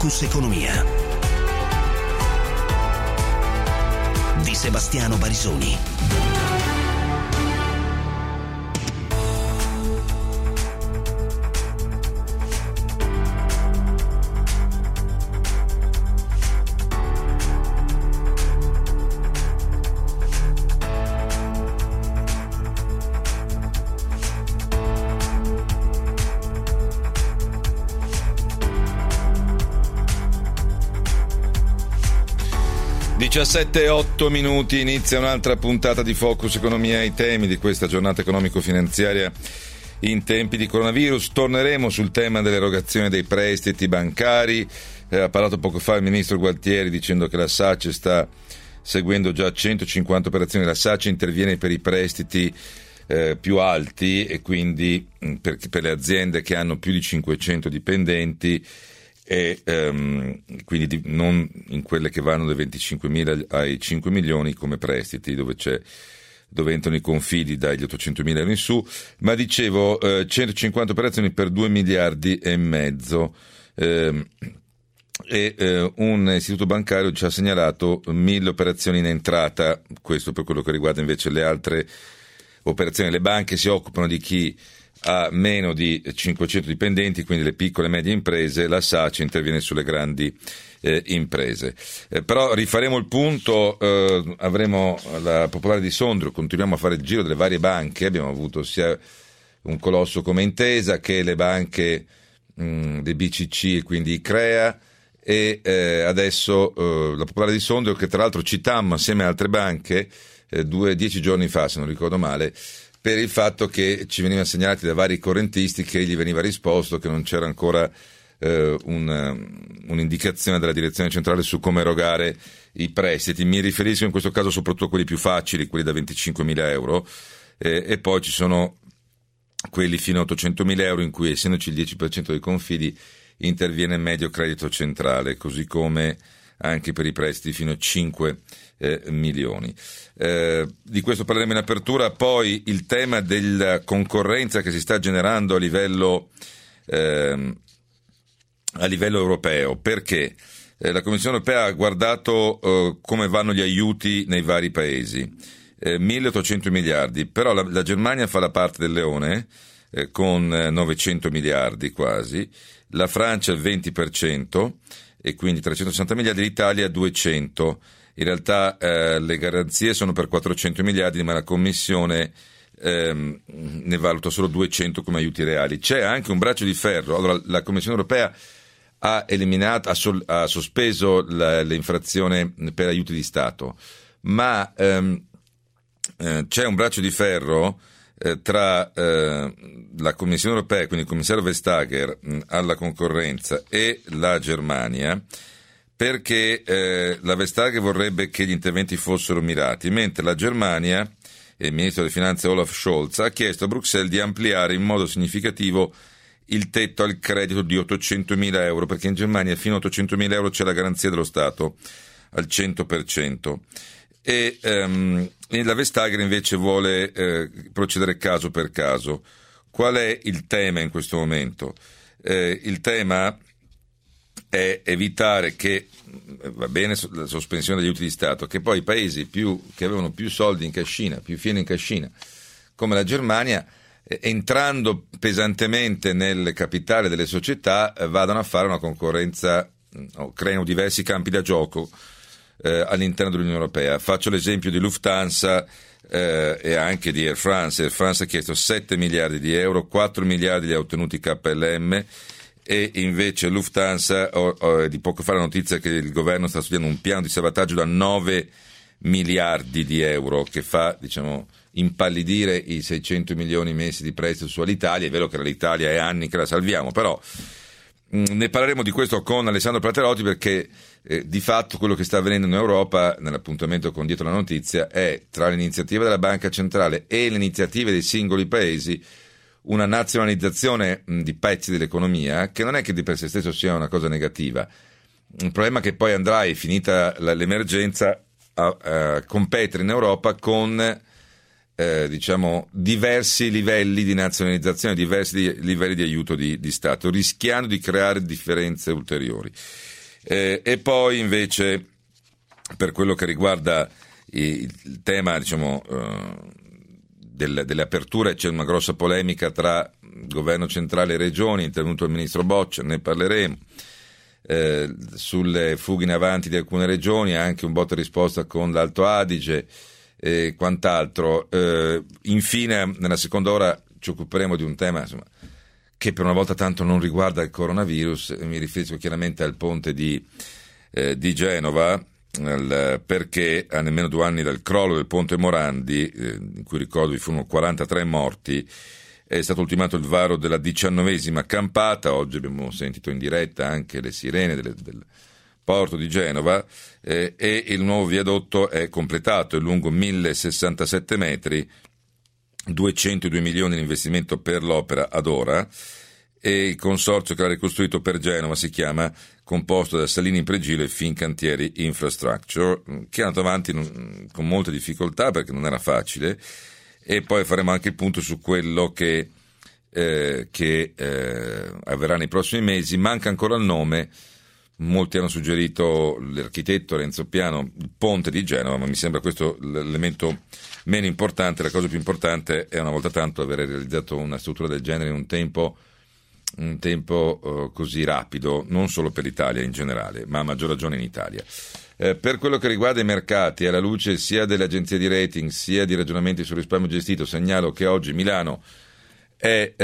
Focus Economia di Sebastiano Barisoni. e 8 minuti, inizia un'altra puntata di Focus Economia. I temi di questa giornata economico-finanziaria in tempi di coronavirus. Torneremo sul tema dell'erogazione dei prestiti bancari. Ha parlato poco fa il ministro Gualtieri dicendo che la SACE sta seguendo già 150 operazioni. La SACE interviene per i prestiti più alti e quindi per le aziende che hanno più di 500 dipendenti e quindi non in quelle che vanno dai 25.000 ai 5 milioni come prestiti, dove entrano i confidi dagli 800.000 euro in su, ma dicevo 150 operazioni per 2 miliardi e mezzo un istituto bancario ci ha segnalato 1.000 operazioni in entrata. Questo per quello che riguarda invece le altre operazioni. Le banche si occupano di chi ha meno di 500 dipendenti, quindi le piccole e medie imprese. La SACE interviene sulle grandi imprese. Però rifaremo il punto, avremo la Popolare di Sondrio, continuiamo a fare il giro delle varie banche. Abbiamo avuto sia un colosso come Intesa che le banche dei BCC e quindi Crea, e adesso la Popolare di Sondrio, che tra l'altro citammo assieme a altre banche 10 giorni fa, se non ricordo male, per il fatto che ci veniva segnalati da vari correntisti che gli veniva risposto che non c'era ancora un'indicazione della direzione centrale su come erogare i prestiti. Mi riferisco in questo caso soprattutto a quelli più facili, quelli da 25.000 euro, e poi ci sono quelli fino a 800.000 euro in cui, essendoci il 10% dei confidi, interviene Medio Credito Centrale, così come anche per i prestiti fino a 5 milioni. Di questo parleremo in apertura. Poi il tema della concorrenza che si sta generando a livello europeo, perché la Commissione europea ha guardato come vanno gli aiuti nei vari paesi, 1.800 miliardi, però la Germania fa la parte del leone con 900 miliardi quasi, la Francia il 20% e quindi 360 miliardi, l'Italia 200. In realtà le garanzie sono per 400 miliardi, ma la Commissione ne valuta solo 200 come aiuti reali. C'è anche un braccio di ferro. Allora, la Commissione europea ha sospeso l'infrazione per aiuti di Stato, ma c'è un braccio di ferro tra la Commissione europea, quindi il commissario Vestager alla concorrenza, e la Germania, perché la Vestager vorrebbe che gli interventi fossero mirati, mentre la Germania e il ministro delle Finanze Olaf Scholz ha chiesto a Bruxelles di ampliare in modo significativo il tetto al credito di 800.000 euro, perché in Germania fino a 800.000 euro c'è la garanzia dello Stato al 100%. E la Vestager invece vuole procedere caso per caso. Qual è il tema in questo momento? Il tema è evitare che, va bene la sospensione degli aiuti di Stato, che poi i paesi che avevano più soldi in cascina, più fieno in cascina, come la Germania, entrando pesantemente nel capitale delle società, vadano a fare una concorrenza, creano diversi campi da gioco all'interno dell'Unione Europea. Faccio l'esempio di Lufthansa e anche di Air France. Air France ha chiesto 7 miliardi di euro, 4 miliardi li ha ottenuti KLM, e invece Lufthansa, di poco fa la notizia che il governo sta studiando un piano di salvataggio da 9 miliardi di euro che fa, impallidire i 600 milioni messi di prestito su Alitalia. È vero che l'Italia è anni che la salviamo, però ne parleremo di questo con Alessandro Platerotti, perché di fatto quello che sta avvenendo in Europa, nell'appuntamento con Dietro la Notizia, è, tra le iniziative della Banca Centrale e le iniziative dei singoli paesi, una nazionalizzazione di pezzi dell'economia, che non è che di per sé stesso sia una cosa negativa. Il problema è che poi andrai, finita l'emergenza, a competere in Europa con diversi livelli di nazionalizzazione, diversi livelli di aiuto di Stato, rischiando di creare differenze ulteriori. E poi invece, per quello che riguarda il tema delle aperture, c'è una grossa polemica tra governo centrale e regioni, è intervenuto il ministro Boccia, ne parleremo. Sulle fughe in avanti di alcune regioni, anche un botta e risposta con l'Alto Adige e quant'altro. Infine, nella seconda ora ci occuperemo di un tema che per una volta tanto non riguarda il coronavirus. Mi riferisco chiaramente al ponte di Genova, perché a nemmeno 2 anni dal crollo del ponte Morandi, in cui ricordo vi furono 43 morti, è stato ultimato il varo della 19ª campata. Oggi abbiamo sentito in diretta anche le sirene del porto di Genova, e il nuovo viadotto è completato, è lungo 1067 metri, 202 milioni di investimento per l'opera ad ora, e il consorzio che l'ha ricostruito per Genova si chiama, composto da Salini Impregilo e Fincantieri Infrastructure, che è andato avanti con molte difficoltà perché non era facile, e poi faremo anche il punto su quello che avverrà nei prossimi mesi. Manca ancora il nome. Molti hanno suggerito l'architetto Renzo Piano, il ponte di Genova, ma mi sembra questo l'elemento meno importante. La cosa più importante è una volta tanto aver realizzato una struttura del genere in un tempo così rapido, non solo per l'Italia in generale, ma a maggior ragione in Italia. Per quello che riguarda i mercati, alla luce sia delle agenzie di rating sia di ragionamenti sul risparmio gestito, segnalo che oggi Milano è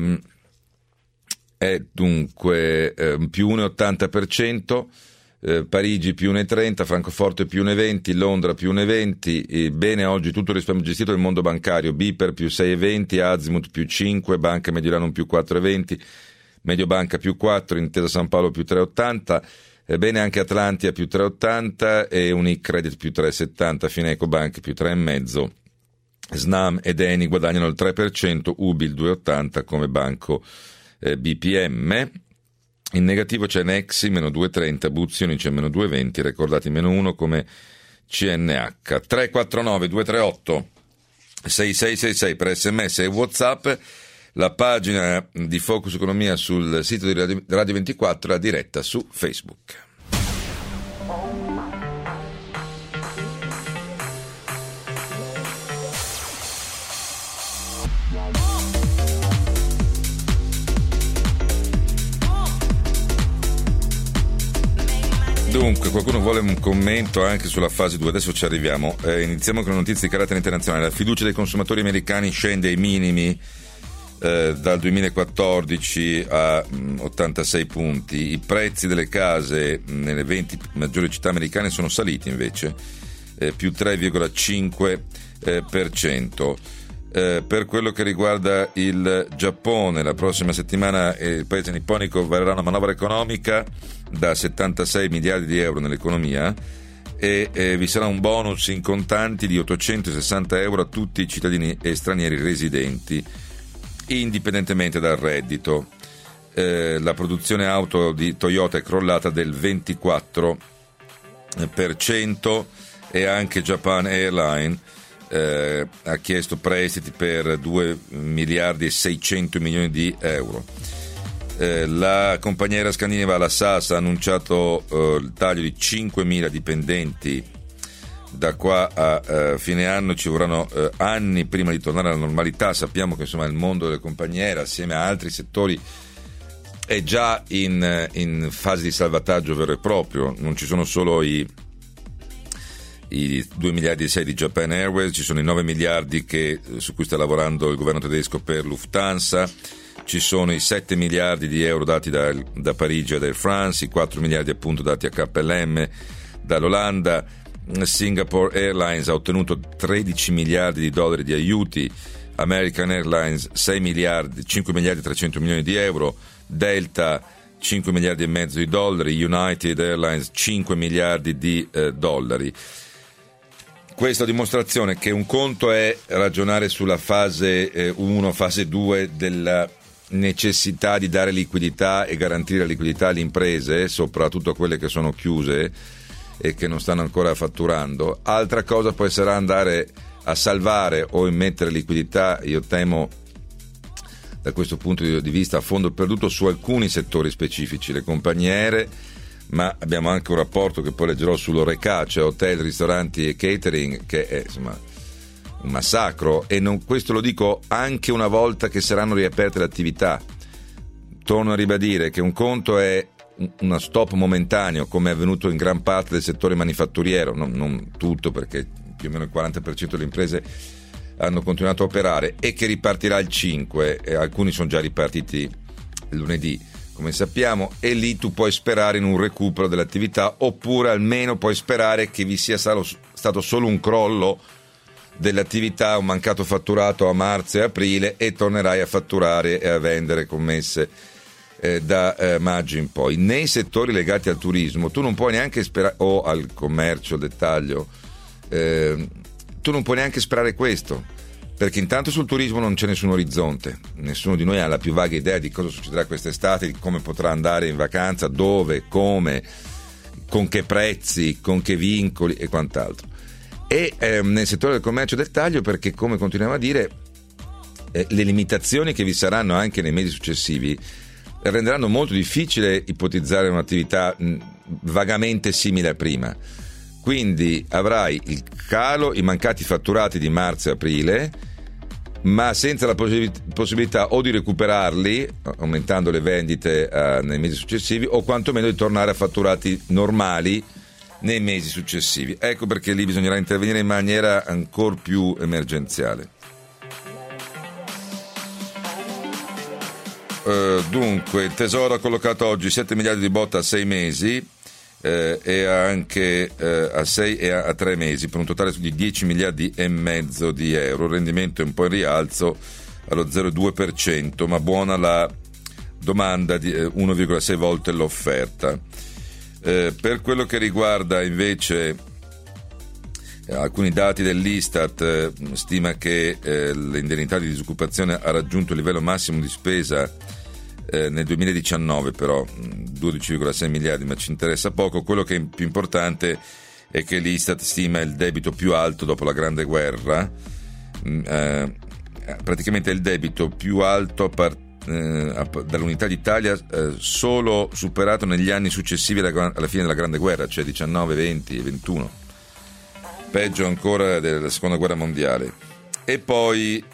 dunque più 1,80%, Parigi più 1,30%, Francoforte più 1,20%, Londra più 1,20%, bene oggi tutto il risparmio gestito del mondo bancario, Biper più 6,20%, Azimut più 5%, Banca Mediolanum più 4,20%, Mediobanca più 4%, Intesa San Paolo più 3,80%, bene anche Atlantia più 3,80% e Unicredit più 3,70%, Fineco Bank più 3,5%, Snam ed Eni guadagnano il 3%, Ubi il 2,80% come banco BPM. In negativo c'è Nexi meno 2,30%, Buzionic meno 2,20%, Recordati meno 1% come CNH. 349 238 6666 per SMS e WhatsApp, la pagina di Focus Economia sul sito di Radio 24, la diretta su Facebook. Dunque, qualcuno vuole un commento anche sulla fase 2, adesso ci arriviamo. Iniziamo con le notizie di carattere internazionale. La fiducia dei consumatori americani scende ai minimi dal 2014 a 86 punti. I prezzi delle case nelle 20 maggiori città americane sono saliti invece, più 3,5%. Per quello che riguarda il Giappone, la prossima settimana il paese nipponico varerà una manovra economica da 76 miliardi di euro nell'economia e vi sarà un bonus in contanti di 860 euro a tutti i cittadini e stranieri residenti, indipendentemente dal reddito. La produzione auto di Toyota è crollata del 24% e anche Japan Airlines ha chiesto prestiti per 2 miliardi e 600 milioni di euro. La compagnia aerea scandinava, la SAS, ha annunciato il taglio di 5.000 dipendenti. Da qua a fine anno ci vorranno anni prima di tornare alla normalità. Sappiamo che insomma il mondo delle compagnie aeree, assieme a altri settori, è già in fase di salvataggio vero e proprio. Non ci sono solo i 2 miliardi e 6 di Japan Airways, ci sono i 9 miliardi su cui sta lavorando il governo tedesco per Lufthansa, ci sono i 7 miliardi di euro dati da Parigi ad Air France, i 4 miliardi appunto dati a KLM dall'Olanda. Singapore Airlines ha ottenuto 13 miliardi di dollari di aiuti, American Airlines 5 miliardi e 300 milioni di euro, Delta 5 miliardi e mezzo di dollari, United Airlines 5 miliardi di dollari. Questa dimostrazione che un conto è ragionare sulla fase 1, fase 2 della necessità di dare liquidità e garantire la liquidità alle imprese, soprattutto a quelle che sono chiuse e che non stanno ancora fatturando. Altra cosa poi sarà andare a salvare o immettere liquidità, io temo da questo punto di vista a fondo perduto su alcuni settori specifici, le compagnie aeree, ma abbiamo anche un rapporto che poi leggerò sull'Horeca, cioè hotel, ristoranti e catering, che è insomma un massacro, e questo lo dico anche una volta che saranno riaperte le attività. Torno a ribadire che un conto è uno stop momentaneo, come è avvenuto in gran parte del settore manifatturiero, non tutto, perché più o meno il 40% delle imprese hanno continuato a operare, e che ripartirà il 5, e alcuni sono già ripartiti lunedì, come sappiamo, e lì tu puoi sperare in un recupero dell'attività, oppure almeno puoi sperare che vi sia stato solo un crollo dell'attività, un mancato fatturato a marzo e aprile, e tornerai a fatturare e a vendere commesse da maggio in poi. Nei settori legati al turismo tu non puoi neanche sperare, o al commercio, al dettaglio, tu non puoi neanche sperare questo, perché intanto sul turismo non c'è nessun orizzonte, nessuno di noi ha la più vaga idea di cosa succederà quest'estate, di come potrà andare in vacanza, dove, come, con che prezzi, con che vincoli e quant'altro. E nel settore del commercio del taglio, perché come continuiamo a dire, le limitazioni che vi saranno anche nei mesi successivi renderanno molto difficile ipotizzare un'attività vagamente simile a prima. Quindi avrai il calo, i mancati fatturati di marzo e aprile, ma senza la possibilità o di recuperarli aumentando le vendite nei mesi successivi, o quantomeno di tornare a fatturati normali nei mesi successivi. Ecco perché lì bisognerà intervenire in maniera ancora più emergenziale. Dunque, il Tesoro ha collocato oggi 7 miliardi di botta a 6 mesi e anche a 6 e a 3 mesi, per un totale di 10 miliardi e mezzo di euro. Il rendimento è un po' in rialzo allo 0,2%, ma buona la domanda di 1,6 volte l'offerta. Per quello che riguarda invece alcuni dati dell'Istat, stima che l'indennità di disoccupazione ha raggiunto il livello massimo di spesa nel 2019, però 12,6 miliardi, ma ci interessa poco. Quello che è più importante è che l'Istat stima il debito più alto dopo la Grande Guerra, praticamente è il debito più alto dall'unità d'Italia, solo superato negli anni successivi alla fine della Grande Guerra, cioè 19, 20 e 21, peggio ancora della Seconda Guerra Mondiale. E poi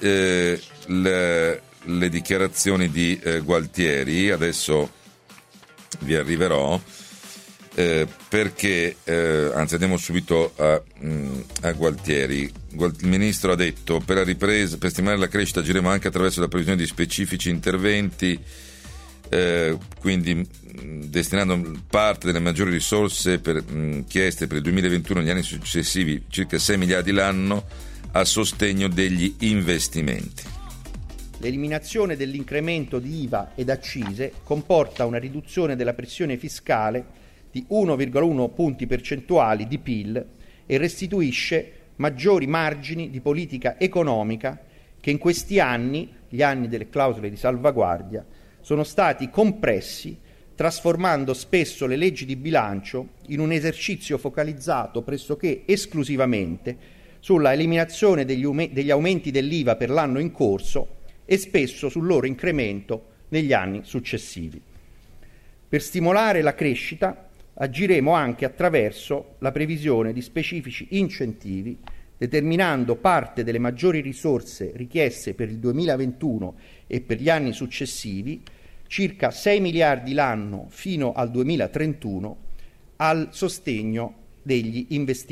le dichiarazioni di Gualtieri, adesso vi arriverò, perché anzi andiamo subito a Gualtieri. Il ministro ha detto: per la ripresa, per stimolare la crescita agiremo anche attraverso la previsione di specifici interventi, quindi destinando parte delle maggiori risorse chieste per il 2021 e gli anni successivi, circa 6 miliardi l'anno, a sostegno degli investimenti. L'eliminazione dell'incremento di IVA ed accise comporta una riduzione della pressione fiscale di 1,1 punti percentuali di PIL e restituisce maggiori margini di politica economica che in questi anni, gli anni delle clausole di salvaguardia, sono stati compressi, trasformando spesso le leggi di bilancio in un esercizio focalizzato pressoché esclusivamente sulla eliminazione degli aumenti dell'IVA per l'anno in corso e spesso sul loro incremento negli anni successivi. Per stimolare la crescita agiremo anche attraverso la previsione di specifici incentivi, determinando parte delle maggiori risorse richieste per il 2021 e per gli anni successivi, circa 6 miliardi l'anno fino al 2031, al sostegno degli investimenti.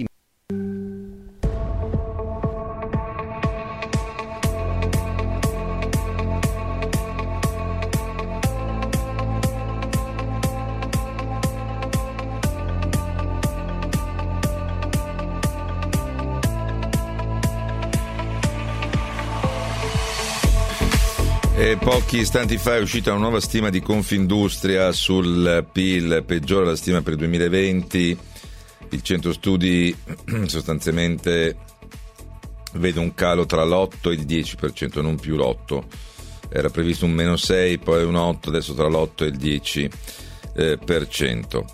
Pochi istanti fa è uscita una nuova stima di Confindustria sul PIL, peggiora la stima per il 2020. Il centro studi sostanzialmente vede un calo tra l'8 e il 10%, non più l'8. Era previsto un -6, poi un 8, adesso tra l'8 e il 10%.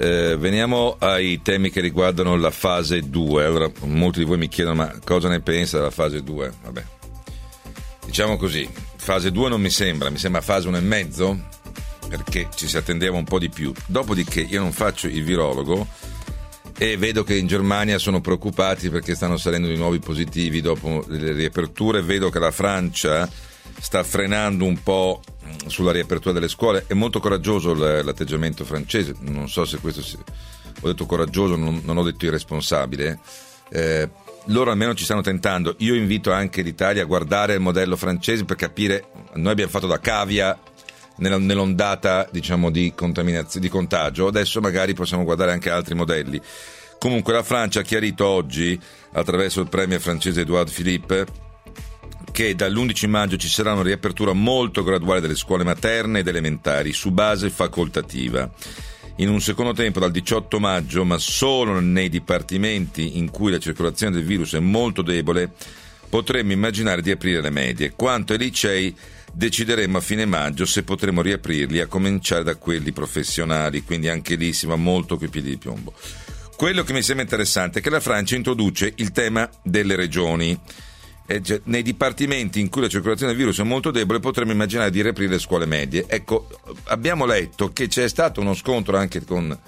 Veniamo ai temi che riguardano la fase 2. Allora, molti di voi mi chiedono: ma cosa ne pensa della fase 2? Vabbè, diciamo così, fase 2 non mi sembra fase 1,5, perché ci si attendeva un po' di più. Dopodiché io non faccio il virologo e vedo che in Germania sono preoccupati perché stanno salendo di nuovi positivi dopo le riaperture. Vedo che la Francia sta frenando un po' sulla riapertura delle scuole. È molto coraggioso l'atteggiamento francese, non so se questo ho detto coraggioso, non ho detto irresponsabile. Loro almeno ci stanno tentando. Io invito anche l'Italia a guardare il modello francese per capire. Noi abbiamo fatto da cavia nell'ondata, diciamo, di contaminazione, di contagio. Adesso magari possiamo guardare anche altri modelli. Comunque la Francia ha chiarito oggi, attraverso il premier francese Édouard Philippe, che dall'11 maggio ci sarà una riapertura molto graduale delle scuole materne ed elementari su base facoltativa. In un secondo tempo, dal 18 maggio, ma solo nei dipartimenti in cui la circolazione del virus è molto debole, potremmo immaginare di aprire le medie. Quanto ai licei, decideremo a fine maggio se potremo riaprirli, a cominciare da quelli professionali, quindi anche lì si va molto coi piedi di piombo. Quello che mi sembra interessante è che la Francia introduce il tema delle regioni. Nei dipartimenti in cui la circolazione del virus è molto debole potremmo immaginare di riaprire le scuole medie. Ecco, abbiamo letto che c'è stato uno scontro anche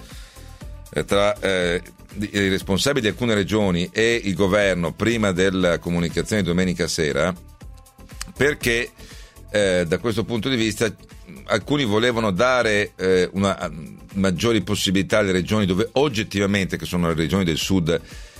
tra i responsabili di alcune regioni e il governo prima della comunicazione di domenica sera, perché da questo punto di vista alcuni volevano dare maggiori possibilità alle regioni dove oggettivamente, che sono le regioni del sud,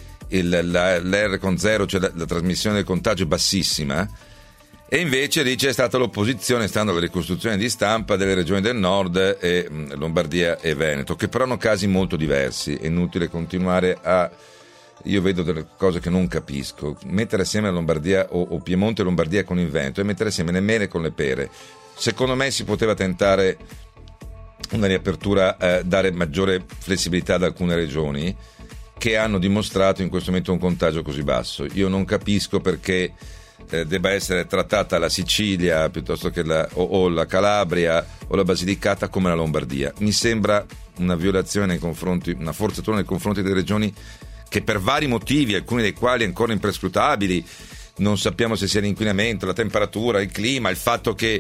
l'R con 0, cioè la trasmissione del contagio è bassissima, e invece lì c'è stata l'opposizione, stando alla ricostruzione di stampa, delle regioni del nord, Lombardia e Veneto, che però hanno casi molto diversi. È inutile continuare io vedo delle cose che non capisco. Mettere assieme la Lombardia o Piemonte e Lombardia con il Veneto e mettere assieme le mele con le pere. Secondo me si poteva tentare una riapertura, dare maggiore flessibilità ad alcune regioni che hanno dimostrato in questo momento un contagio così basso. Io non capisco perché debba essere trattata la Sicilia piuttosto che o la Calabria o la Basilicata come la Lombardia. Mi sembra una violazione nei confronti, una forzatura nei confronti delle regioni che per vari motivi, alcuni dei quali ancora imprescrutabili, non sappiamo se sia l'inquinamento, la temperatura, il clima, il fatto che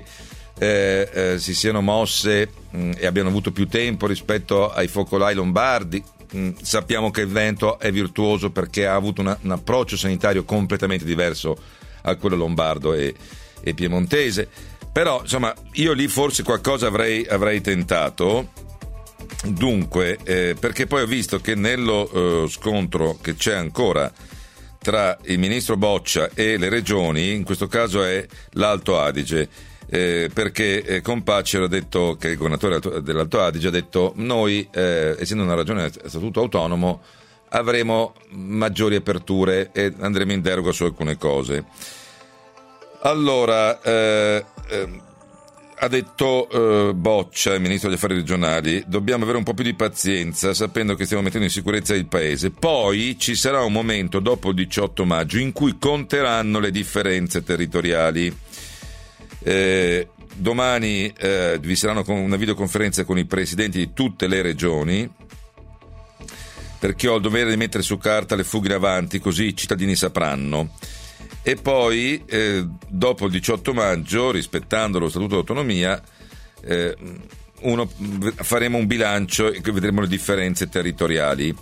si siano mosse e abbiano avuto più tempo rispetto ai focolai lombardi. Sappiamo che il Veneto è virtuoso perché ha avuto un approccio sanitario completamente diverso a quello lombardo e piemontese, però insomma io lì forse qualcosa avrei tentato. Dunque, perché poi ho visto che nello scontro che c'è ancora tra il ministro Boccia e le regioni, in questo caso è l'Alto Adige, perché Compacero ha detto, che il governatore dell'Alto Adige ha detto: noi, essendo una regione a statuto autonomo, avremo maggiori aperture e andremo in deroga su alcune cose. Allora, ha detto Boccia, il ministro degli affari regionali: dobbiamo avere un po' più di pazienza, sapendo che stiamo mettendo in sicurezza il paese. Poi ci sarà un momento dopo il 18 maggio in cui conteranno le differenze territoriali. Domani vi sarà una videoconferenza con i presidenti di tutte le regioni, perché ho il dovere di mettere su carta le fughe in avanti, così i cittadini sapranno. E poi dopo il 18 maggio, rispettando lo Statuto d'autonomia, faremo un bilancio e vedremo le differenze territoriali.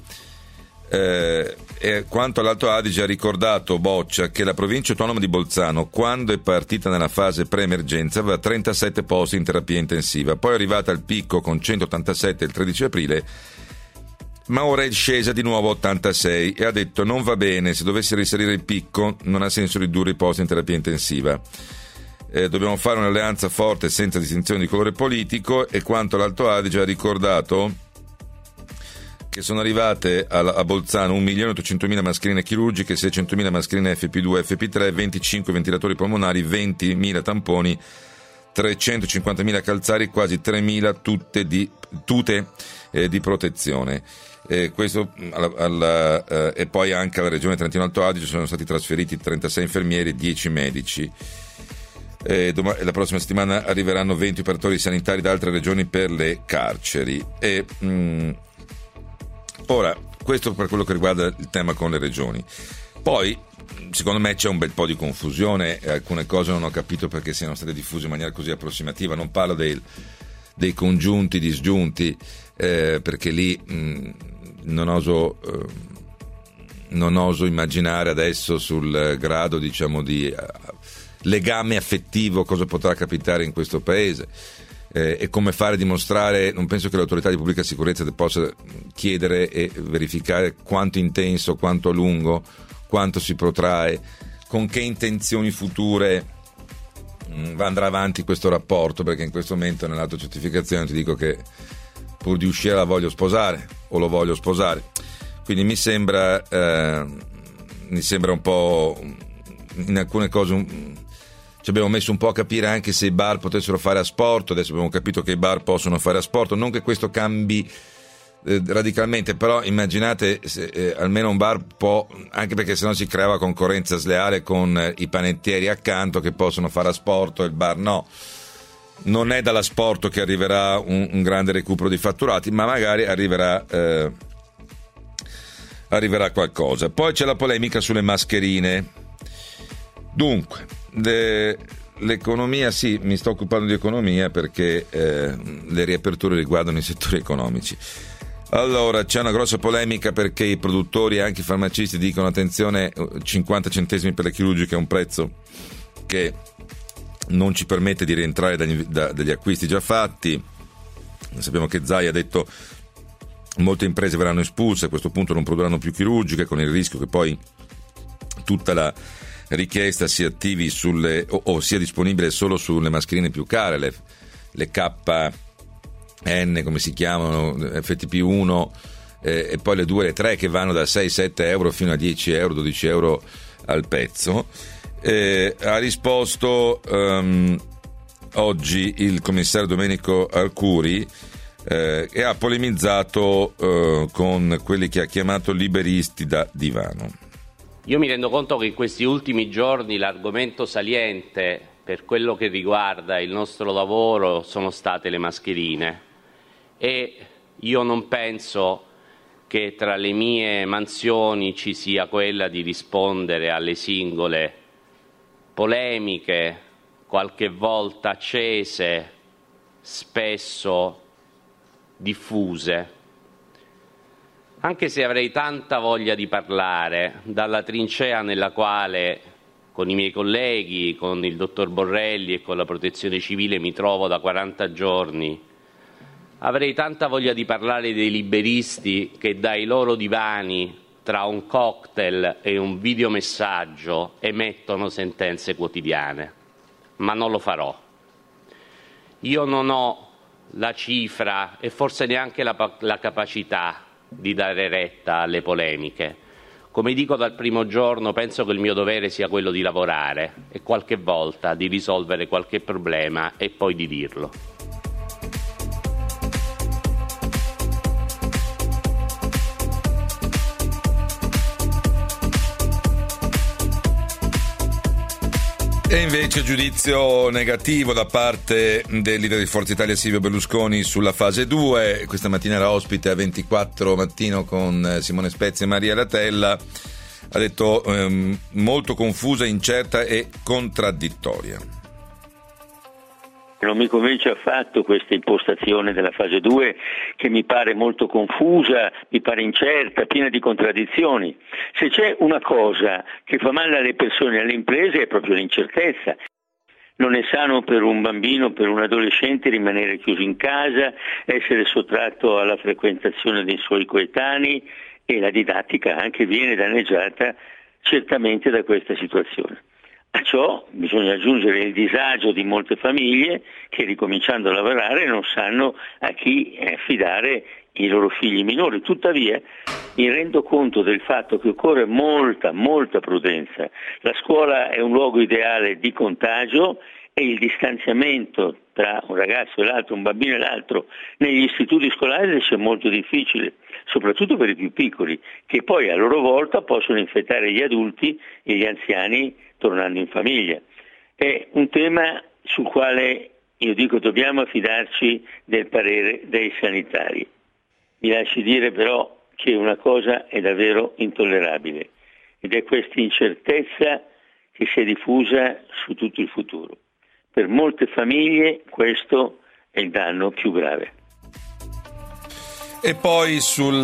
E quanto all'Alto Adige, ha ricordato Boccia che la provincia autonoma di Bolzano, quando è partita nella fase pre-emergenza, aveva 37 posti in terapia intensiva, poi è arrivata al picco con 187 il 13 aprile, ma ora è scesa di nuovo a 86 e ha detto: non va bene, se dovesse risalire il picco non ha senso ridurre i posti in terapia intensiva, dobbiamo fare un'alleanza forte senza distinzione di colore politico. E quanto all'Alto Adige, ha ricordato che sono arrivate a Bolzano 1.800.000 mascherine chirurgiche, 600.000 mascherine FP2 FP3, 25 ventilatori polmonari, 20.000 tamponi, 350.000 calzari, quasi 3.000 tute di protezione. Questo e poi anche alla regione Trentino Alto Adige sono stati trasferiti 36 infermieri e 10 medici. La prossima settimana arriveranno 20 operatori sanitari da altre regioni per le carceri. Ora, questo per quello che riguarda il tema con le regioni. Poi, secondo me c'è un bel po' di confusione, alcune cose non ho capito perché siano state diffuse in maniera così approssimativa, non parlo dei congiunti disgiunti, perché lì non oso immaginare adesso sul grado, diciamo, di legame affettivo cosa potrà capitare in questo paese. E come fare a dimostrare, non penso che l'autorità di pubblica sicurezza possa chiedere e verificare quanto intenso, quanto a lungo, quanto si protrae, con che intenzioni future andrà avanti questo rapporto, perché in questo momento nell'autocertificazione ti dico che pur di uscire la voglio sposare o lo voglio sposare, quindi mi sembra un po', in alcune cose ci abbiamo messo un po' a capire anche se i bar potessero fare asporto, adesso abbiamo capito che i bar possono fare asporto, non che questo cambi radicalmente, però immaginate se, almeno un bar può, anche perché sennò si creava concorrenza sleale con i panettieri accanto che possono fare asporto e il bar no. Non è dall'asporto che arriverà un grande recupero di fatturati, ma magari arriverà qualcosa. Poi c'è la polemica sulle mascherine. Dunque, l'economia, sì, mi sto occupando di economia perché le riaperture riguardano i settori economici. Allora, c'è una grossa polemica perché i produttori e anche i farmacisti dicono attenzione, 50 centesimi per le chirurgiche è un prezzo che non ci permette di rientrare dagli acquisti già fatti. Sappiamo che Zai ha detto molte imprese verranno espulse, a questo punto non produrranno più chirurgiche, con il rischio che poi tutta la richiesta si attivi o sia disponibile solo sulle mascherine più care, le KN come si chiamano, FTP1 e poi le 2 e le 3 che vanno da 6-7 euro fino a 10 euro, 12 euro al pezzo. Ha risposto oggi il commissario Domenico Arcuri e ha polemizzato con quelli che ha chiamato liberisti da divano. Io mi rendo conto che in questi ultimi giorni l'argomento saliente per quello che riguarda il nostro lavoro sono state le mascherine e io non penso che tra le mie mansioni ci sia quella di rispondere alle singole polemiche, qualche volta accese, spesso diffuse. Anche se avrei tanta voglia di parlare, dalla trincea nella quale con i miei colleghi, con il dottor Borrelli e con la Protezione Civile mi trovo da 40 giorni, avrei tanta voglia di parlare dei liberisti che dai loro divani, tra un cocktail e un videomessaggio, emettono sentenze quotidiane, ma non lo farò. Io non ho la cifra e forse neanche la capacità di dare retta alle polemiche. Come dico dal primo giorno, penso che il mio dovere sia quello di lavorare e qualche volta di risolvere qualche problema e poi di dirlo. E invece giudizio negativo da parte del leader di Forza Italia Silvio Berlusconi sulla fase 2. Questa mattina era ospite a 24 Mattino con Simone Spezia e Maria Latella. Ha detto molto confusa, incerta e contraddittoria. Non mi convince affatto questa impostazione della fase 2 che mi pare molto confusa, mi pare incerta, piena di contraddizioni. Se c'è una cosa che fa male alle persone e alle imprese è proprio l'incertezza. Non è sano per un bambino, per un adolescente rimanere chiuso in casa, essere sottratto alla frequentazione dei suoi coetanei e la didattica anche viene danneggiata certamente da questa situazione. A ciò bisogna aggiungere il disagio di molte famiglie che, ricominciando a lavorare, non sanno a chi affidare i loro figli minori. Tuttavia mi rendo conto del fatto che occorre molta prudenza. La scuola è un luogo ideale di contagio e il distanziamento tra un ragazzo e l'altro, un bambino e l'altro, negli istituti scolastici è molto difficile, soprattutto per i più piccoli, che poi a loro volta possono infettare gli adulti e gli anziani tornando in famiglia. È un tema sul quale io dico dobbiamo affidarci del parere dei sanitari. Mi lasci dire però che una cosa è davvero intollerabile, ed è questa incertezza che si è diffusa su tutto il futuro. Per molte famiglie questo è il danno più grave. E poi sul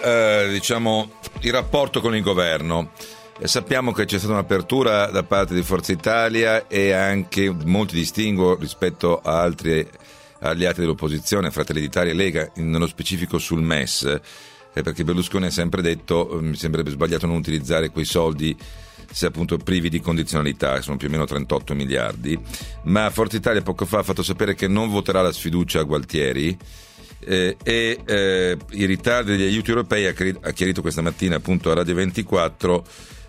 il rapporto con il governo. Sappiamo che c'è stata un'apertura da parte di Forza Italia e anche molti distinguo rispetto a altri alleati dell'opposizione, Fratelli d'Italia e Lega, nello specifico sul MES, perché Berlusconi ha sempre detto mi sembrerebbe sbagliato non utilizzare quei soldi se appunto privi di condizionalità, sono più o meno 38 miliardi, ma Forza Italia poco fa ha fatto sapere che non voterà la sfiducia a Gualtieri i ritardi degli aiuti europei ha chiarito questa mattina appunto a Radio 24.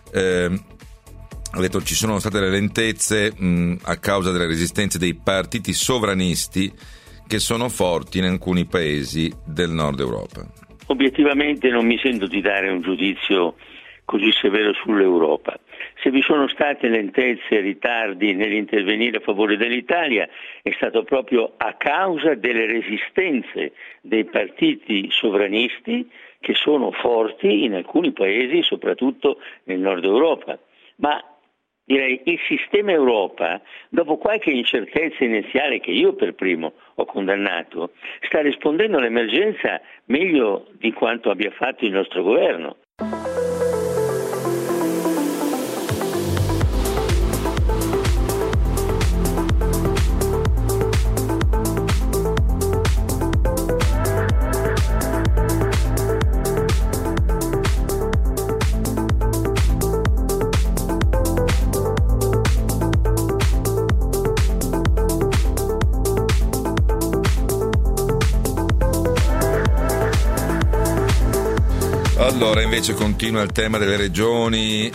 Ha detto ci sono state le lentezze a causa delle resistenze dei partiti sovranisti che sono forti in alcuni paesi del nord Europa. Obiettivamente non mi sento di dare un giudizio così severo sull'Europa. Se vi sono state lentezze e ritardi nell'intervenire a favore dell'Italia è stato proprio a causa delle resistenze dei partiti sovranisti che sono forti in alcuni paesi, soprattutto nel nord Europa. Ma direi il sistema Europa, dopo qualche incertezza iniziale che io per primo ho condannato, sta rispondendo all'emergenza meglio di quanto abbia fatto il nostro governo. Allora, invece continua il tema delle regioni.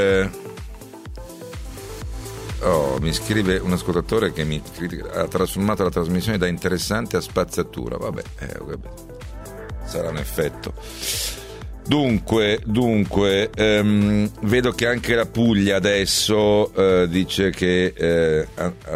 Mi scrive un ascoltatore che mi critica, ha trasformato la trasmissione da interessante a spazzatura. Vabbè, sarà un effetto. Dunque, vedo che anche la Puglia adesso dice che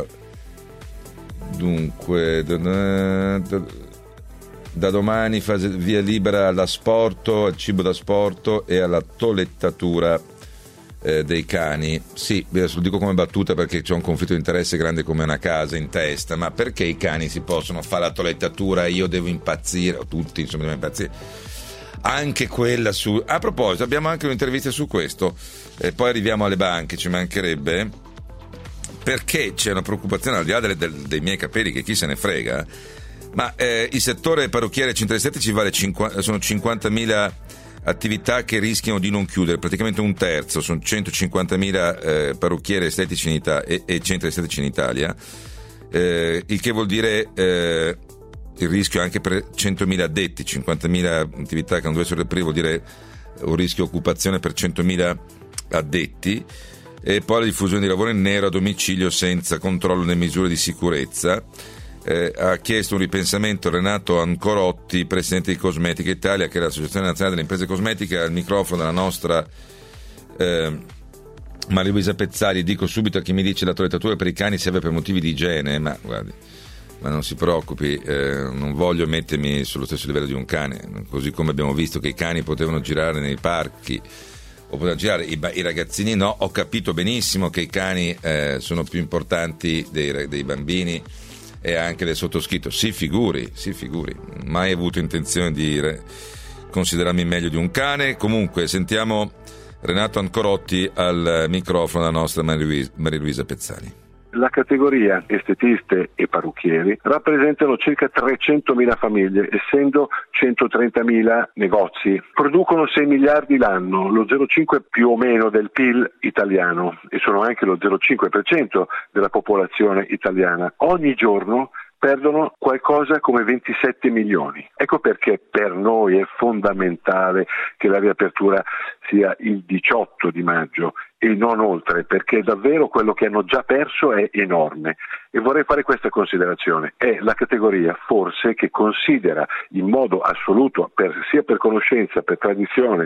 da domani fase via libera all'asporto, al cibo da sporto e alla tolettatura dei cani. Sì, adesso lo dico come battuta perché c'è un conflitto di interesse grande come una casa in testa, ma perché i cani si possono fare la tolettatura e io devo impazzire, o tutti insomma devono impazzire? Anche quella su... A proposito, abbiamo anche un'intervista su questo, poi arriviamo alle banche, ci mancherebbe, perché c'è una preoccupazione al di là dei miei capelli, che chi se ne frega. Ma il settore parrucchiere centro estetici vale sono 50.000 attività che rischiano di non chiudere, praticamente un terzo, sono 150.000 parrucchieri estetici e centri estetici in Italia, il che vuol dire il rischio anche per 100.000 addetti, 50.000 attività che non dovessero aprire vuol dire un rischio occupazione per 100.000 addetti, e poi la diffusione di lavoro in nero a domicilio senza controllo delle misure di sicurezza. Ha chiesto un ripensamento Renato Ancorotti, presidente di Cosmetica Italia, che è l'Associazione Nazionale delle Imprese Cosmetiche, al microfono della nostra Maria Luisa Pezzali. Dico subito a chi mi dice la toilettatura per i cani serve per motivi di igiene, ma guardi, ma non si preoccupi, non voglio mettermi sullo stesso livello di un cane, così come abbiamo visto che i cani potevano girare nei parchi o potevano girare, i ragazzini no. Ho capito benissimo che i cani sono più importanti dei bambini e anche del sottoscritto, si figuri, mai avuto intenzione di considerarmi meglio di un cane. Comunque sentiamo Renato Ancorotti al microfono della nostra Maria Luisa Pezzali. La categoria estetiste e parrucchieri rappresentano circa 300.000 famiglie, essendo 130.000 negozi. Producono 6 miliardi l'anno, lo 0,5 più o meno del PIL italiano, e sono anche lo 0,5% della popolazione italiana. Ogni giorno perdono qualcosa come 27 milioni. Ecco perché per noi è fondamentale che la riapertura sia il 18 di maggio e non oltre, perché davvero quello che hanno già perso è enorme. E vorrei fare questa considerazione: è la categoria forse che considera in modo assoluto, sia per conoscenza, per tradizione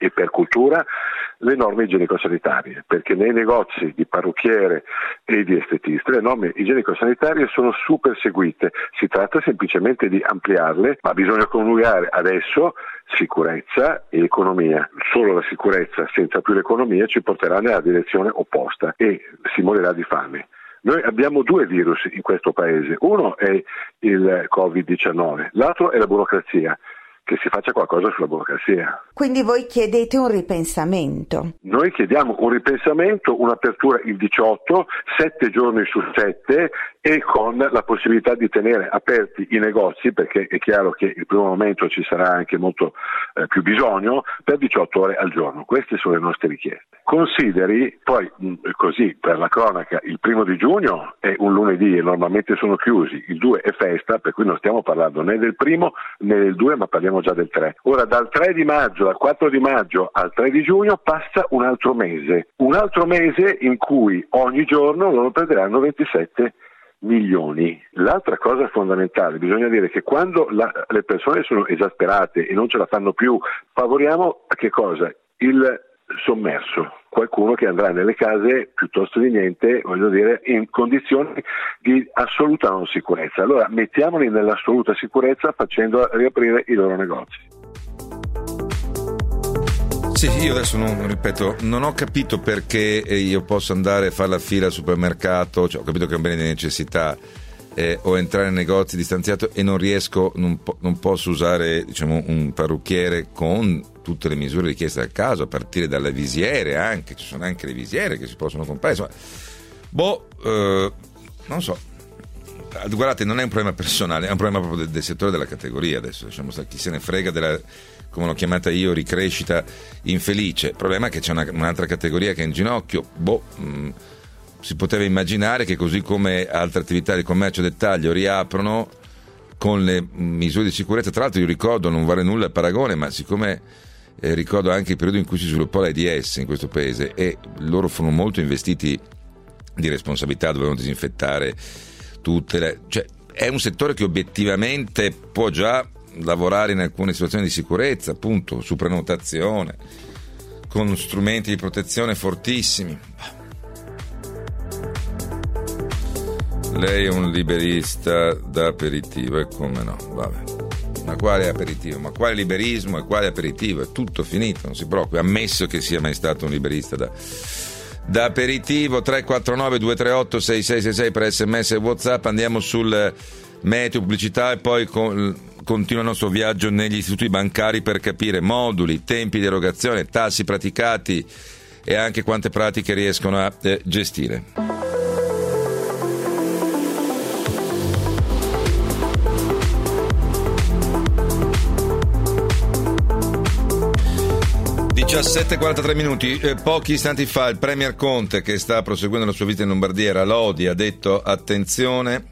e per cultura le norme igienico-sanitarie, perché nei negozi di parrucchiere e di estetiste le norme igienico-sanitarie sono super seguite, si tratta semplicemente di ampliarle, ma bisogna coniugare adesso sicurezza e economia. Solo la sicurezza senza più l'economia ci porterà nella direzione opposta e si morirà di fame. Noi abbiamo 2 virus in questo paese, uno è il Covid-19, l'altro è la burocrazia. Che si faccia qualcosa sulla burocrazia. Quindi voi chiedete un ripensamento? Noi chiediamo un ripensamento, un'apertura il 18, 7 giorni su 7 e con la possibilità di tenere aperti i negozi, perché è chiaro che il primo momento ci sarà anche molto più bisogno, per 18 ore al giorno. Queste sono le nostre richieste. Consideri, poi così per la cronaca, il 1 di giugno è un lunedì e normalmente sono chiusi, il 2 è festa, per cui non stiamo parlando né del 1 né del 2, ma parliamo già del 3. Ora dal 3 di maggio, dal 4 di maggio al 3 di giugno passa un altro mese in cui ogni giorno loro perderanno 27 milioni. L'altra cosa fondamentale, bisogna dire che quando le persone sono esasperate e non ce la fanno più, favoriamo a che cosa? Il sommerso, qualcuno che andrà nelle case piuttosto di niente, voglio dire, in condizioni di assoluta non sicurezza. Allora mettiamoli nell'assoluta sicurezza facendo riaprire i loro negozi. Sì, io adesso non ho capito perché io posso andare a fare la fila al supermercato, cioè, ho capito che è un bene di necessità, o entrare in negozi distanziato e non posso usare, diciamo, un parrucchiere con tutte le misure richieste dal caso, a partire dalle visiere anche, ci sono anche le visiere che si possono comprare, insomma, non so. Guardate, non è un problema personale, è un problema proprio del settore della categoria adesso, diciamo, chi se ne frega della, come l'ho chiamata io, ricrescita infelice. Il problema è che c'è un'altra categoria che è in ginocchio. Si poteva immaginare che così come altre attività di commercio a dettaglio riaprono con le misure di sicurezza, tra l'altro io ricordo, non vale nulla il paragone, ma siccome ricordo anche il periodo in cui si sviluppò l'AIDS in questo paese e loro furono molto investiti di responsabilità, dovevano disinfettare cioè è un settore che obiettivamente può già lavorare in alcune situazioni di sicurezza, appunto, su prenotazione, con strumenti di protezione fortissimi. Lei è un liberista da aperitivo, e come no, vabbè. Ma quale aperitivo? Ma quale liberismo e quale aperitivo? È tutto finito, non si preoccupi, ammesso che sia mai stato un liberista da aperitivo. 349 238 6666 per SMS e WhatsApp. Andiamo sul meteo, pubblicità e poi continua il nostro viaggio negli istituti bancari per capire moduli, tempi di erogazione, tassi praticati e anche quante pratiche riescono a gestire. Già 7:43 minuti, pochi istanti fa il Premier Conte, che sta proseguendo la sua visita in Lombardia, era Lodi, ha detto attenzione,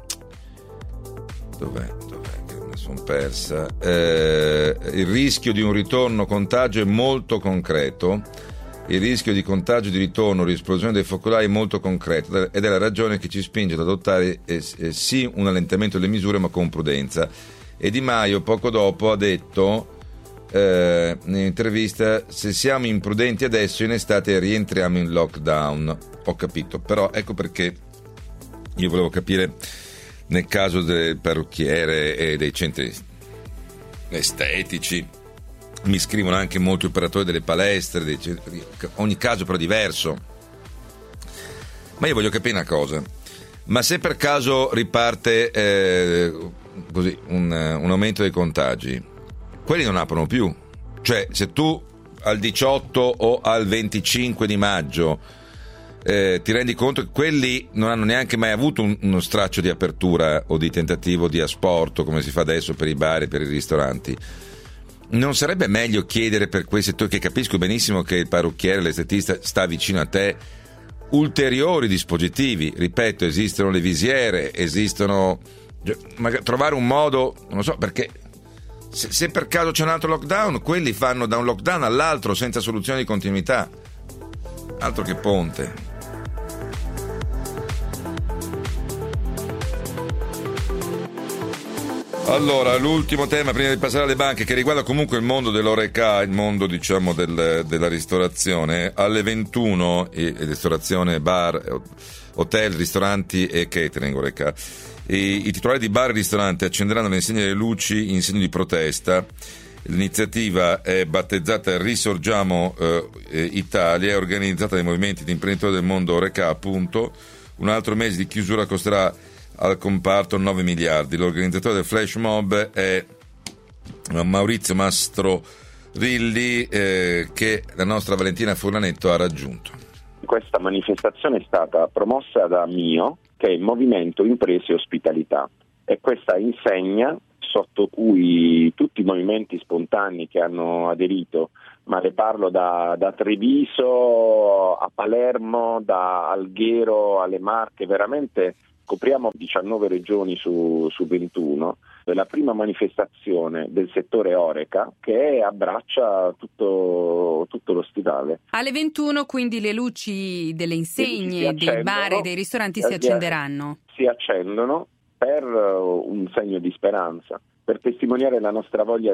dov'è che me la sono persa, il rischio di un ritorno contagio è molto concreto, il rischio di contagio di ritorno, riesplosione dei focolai è molto concreto ed è la ragione che ci spinge ad adottare sì un allentamento delle misure ma con prudenza. E Di Maio poco dopo ha detto in un'intervista: se siamo imprudenti adesso in estate rientriamo in lockdown. Ho capito, però ecco perché io volevo capire nel caso del parrucchiere e dei centri estetici, mi scrivono anche molti operatori delle palestre, ogni caso però diverso, ma io voglio capire una cosa: ma se per caso riparte così un aumento dei contagi, quelli non aprono più. Cioè, se tu al 18 o al 25 di maggio ti rendi conto che quelli non hanno neanche mai avuto uno straccio di apertura o di tentativo di asporto come si fa adesso per i bar e per i ristoranti, non sarebbe meglio chiedere per quei settori, che capisco benissimo che il parrucchiere, l'estetista sta vicino a te, ulteriori dispositivi? Ripeto, esistono le visiere, esistono, trovare un modo, non lo so, perché se per caso c'è un altro lockdown, quelli fanno da un lockdown all'altro senza soluzione di continuità, altro che ponte. Allora, l'ultimo tema prima di passare alle banche, che riguarda comunque il mondo dell'Horeca, il mondo diciamo della ristorazione. Alle 21 ristorazione, bar, hotel, ristoranti e catering Horeca. I titolari di bar e ristoranti accenderanno le insegne delle luci in segno di protesta. L'iniziativa è battezzata Risorgiamo Italia, è organizzata dai movimenti di imprenditori del mondo Horeca, appunto. Un altro mese di chiusura costerà al comparto 9 miliardi. L'organizzatore del flash mob è Maurizio Mastrorilli, che la nostra Valentina Furlanetto ha raggiunto. Questa manifestazione è stata promossa da MIO, che è il Movimento Imprese e Ospitalità, e questa insegna sotto cui tutti i movimenti spontanei che hanno aderito, ma le parlo da Treviso a Palermo, da Alghero alle Marche, veramente copriamo 19 regioni su 21, è la prima manifestazione del settore Horeca che abbraccia tutto lo stivale. Alle 21 quindi le luci delle insegne dei bar e dei ristoranti si accenderanno? Si accendono per un segno di speranza, per testimoniare la nostra voglia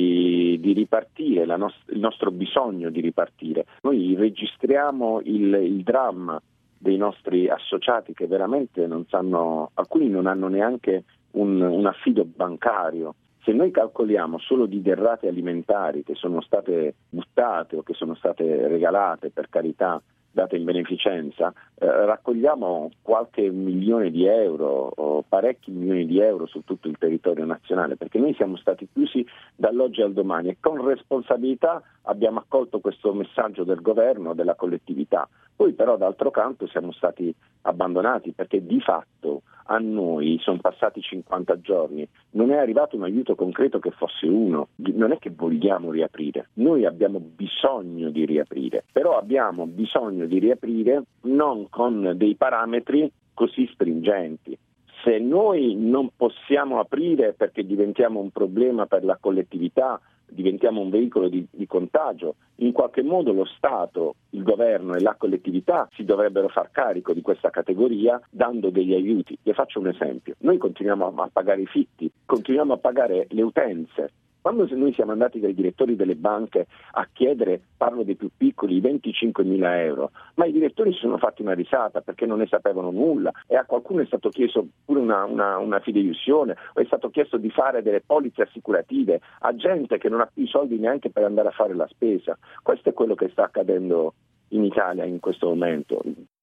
di ripartire, il nostro bisogno di ripartire. Noi registriamo il dramma dei nostri associati che veramente non sanno, alcuni non hanno neanche un affido bancario. Se noi calcoliamo solo di derrate alimentari che sono state buttate o che sono state regalate, per carità, date in beneficenza, raccogliamo qualche milione di euro o parecchi milioni di euro su tutto il territorio nazionale, perché noi siamo stati chiusi dall'oggi al domani e con responsabilità abbiamo accolto questo messaggio del governo, della collettività. Poi però d'altro canto siamo stati abbandonati, perché di fatto a noi sono passati 50 giorni, non è arrivato un aiuto concreto che fosse uno. Non è che vogliamo riaprire, noi abbiamo bisogno di riaprire, però abbiamo bisogno di riaprire non con dei parametri così stringenti. Se noi non possiamo aprire perché diventiamo un problema per la collettività, diventiamo un veicolo di contagio, in qualche modo lo Stato, il governo e la collettività si dovrebbero far carico di questa categoria dando degli aiuti. Vi faccio un esempio: noi continuiamo a pagare i fitti, continuiamo a pagare le utenze. Quando noi siamo andati dai direttori delle banche a chiedere, parlo dei più piccoli, 25.000 euro, ma i direttori si sono fatti una risata perché non ne sapevano nulla, e a qualcuno è stato chiesto pure una fideiussione, o è stato chiesto di fare delle polizze assicurative a gente che non ha più i soldi neanche per andare a fare la spesa. Questo è quello che sta accadendo in Italia in questo momento.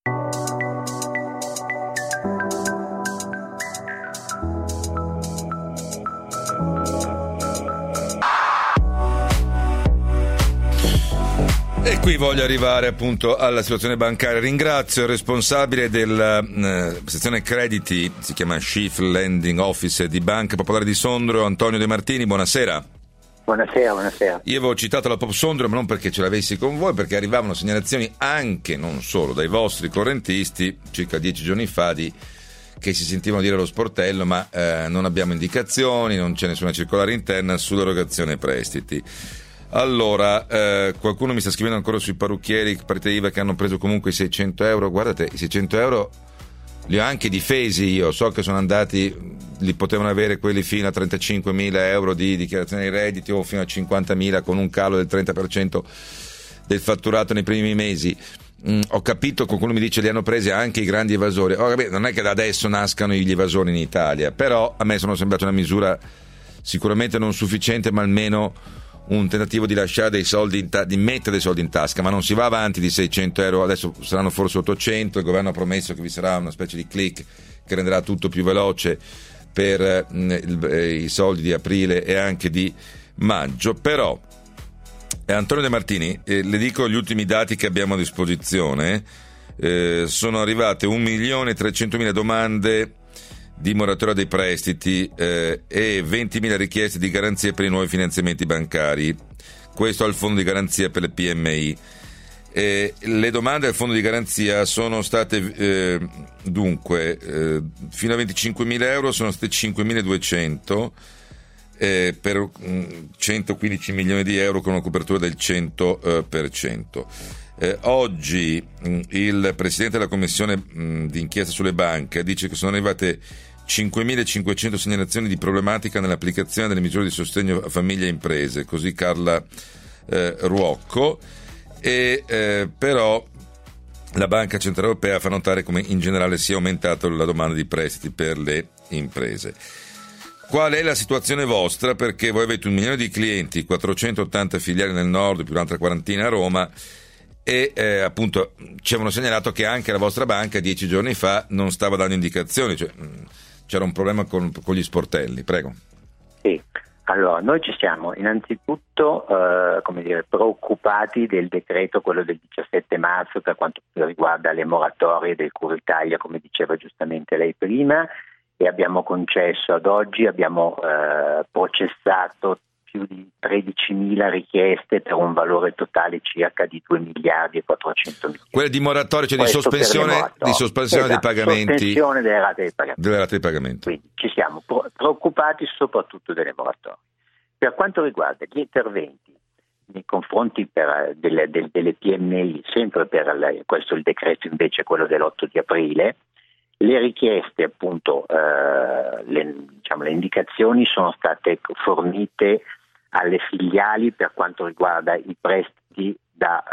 E qui voglio arrivare appunto alla situazione bancaria. Ringrazio il responsabile della sezione crediti, si chiama Chief Lending Officer di Banca Popolare di Sondrio, Antonio De Martini. Buonasera. Buonasera. Io avevo citato la Pop Sondrio, ma non perché ce l'avessi con voi, perché arrivavano segnalazioni anche, non solo, dai vostri correntisti circa 10 giorni fa che si sentivano dire allo sportello, ma non abbiamo indicazioni, non c'è nessuna circolare interna sull'erogazione prestiti. Allora, qualcuno mi sta scrivendo ancora sui parrucchieri, partita IVA, che hanno preso comunque i 600 euro. Guardate, i 600 euro li ho anche difesi io, so che sono andati, li potevano avere quelli fino a 35.000 euro di dichiarazione dei redditi o fino a 50.000 con un calo del 30% del fatturato nei primi mesi. Ho capito, qualcuno mi dice li hanno presi anche i grandi evasori. Non è che da adesso nascano gli evasori in Italia, però a me sono sembrata una misura sicuramente non sufficiente, ma almeno un tentativo di lasciare dei soldi di mettere dei soldi in tasca, ma non si va avanti di 600 euro, adesso saranno forse 800, il governo ha promesso che vi sarà una specie di click che renderà tutto più veloce per i soldi di aprile e anche di maggio. Però Antonio De Martini, le dico gli ultimi dati che abbiamo a disposizione, sono arrivate 1.300.000 domande di moratoria dei prestiti e 20.000 richieste di garanzie per i nuovi finanziamenti bancari. Questo al fondo di garanzia per le PMI. Le domande al fondo di garanzia sono state dunque fino a 25.000 euro sono state 5.200 per 115 milioni di euro con una copertura del 100%. Oggi il presidente della commissione d'inchiesta sulle banche dice che sono arrivate 5.500 segnalazioni di problematica nell'applicazione delle misure di sostegno a famiglie e imprese, così Carla Ruocco, e però la Banca Centrale Europea fa notare come in generale sia aumentato la domanda di prestiti per le imprese. Qual è la situazione vostra? Perché voi avete 1 milione di clienti, 480 filiali nel nord, più un'altra quarantina a Roma, e appunto ci avevano segnalato che anche la vostra banca 10 giorni fa non stava dando indicazioni, cioè c'era un problema con gli sportelli. Prego. Sì, allora noi ci siamo innanzitutto preoccupati del decreto, quello del 17 marzo, per quanto riguarda le moratorie del Cura Italia, come diceva giustamente lei prima, e abbiamo concesso ad oggi, abbiamo processato più di 13.000 richieste per un valore totale circa di 2 miliardi e 400 milioni. Quelle di moratoria, cioè di sospensione dei pagamenti. Sospensione delle rate dei pagamenti. Quindi ci siamo preoccupati soprattutto delle moratorie. Per quanto riguarda gli interventi nei confronti delle PMI, sempre questo è il decreto invece quello dell'8 di aprile, le richieste appunto, le indicazioni sono state fornite alle filiali per quanto riguarda i prestiti da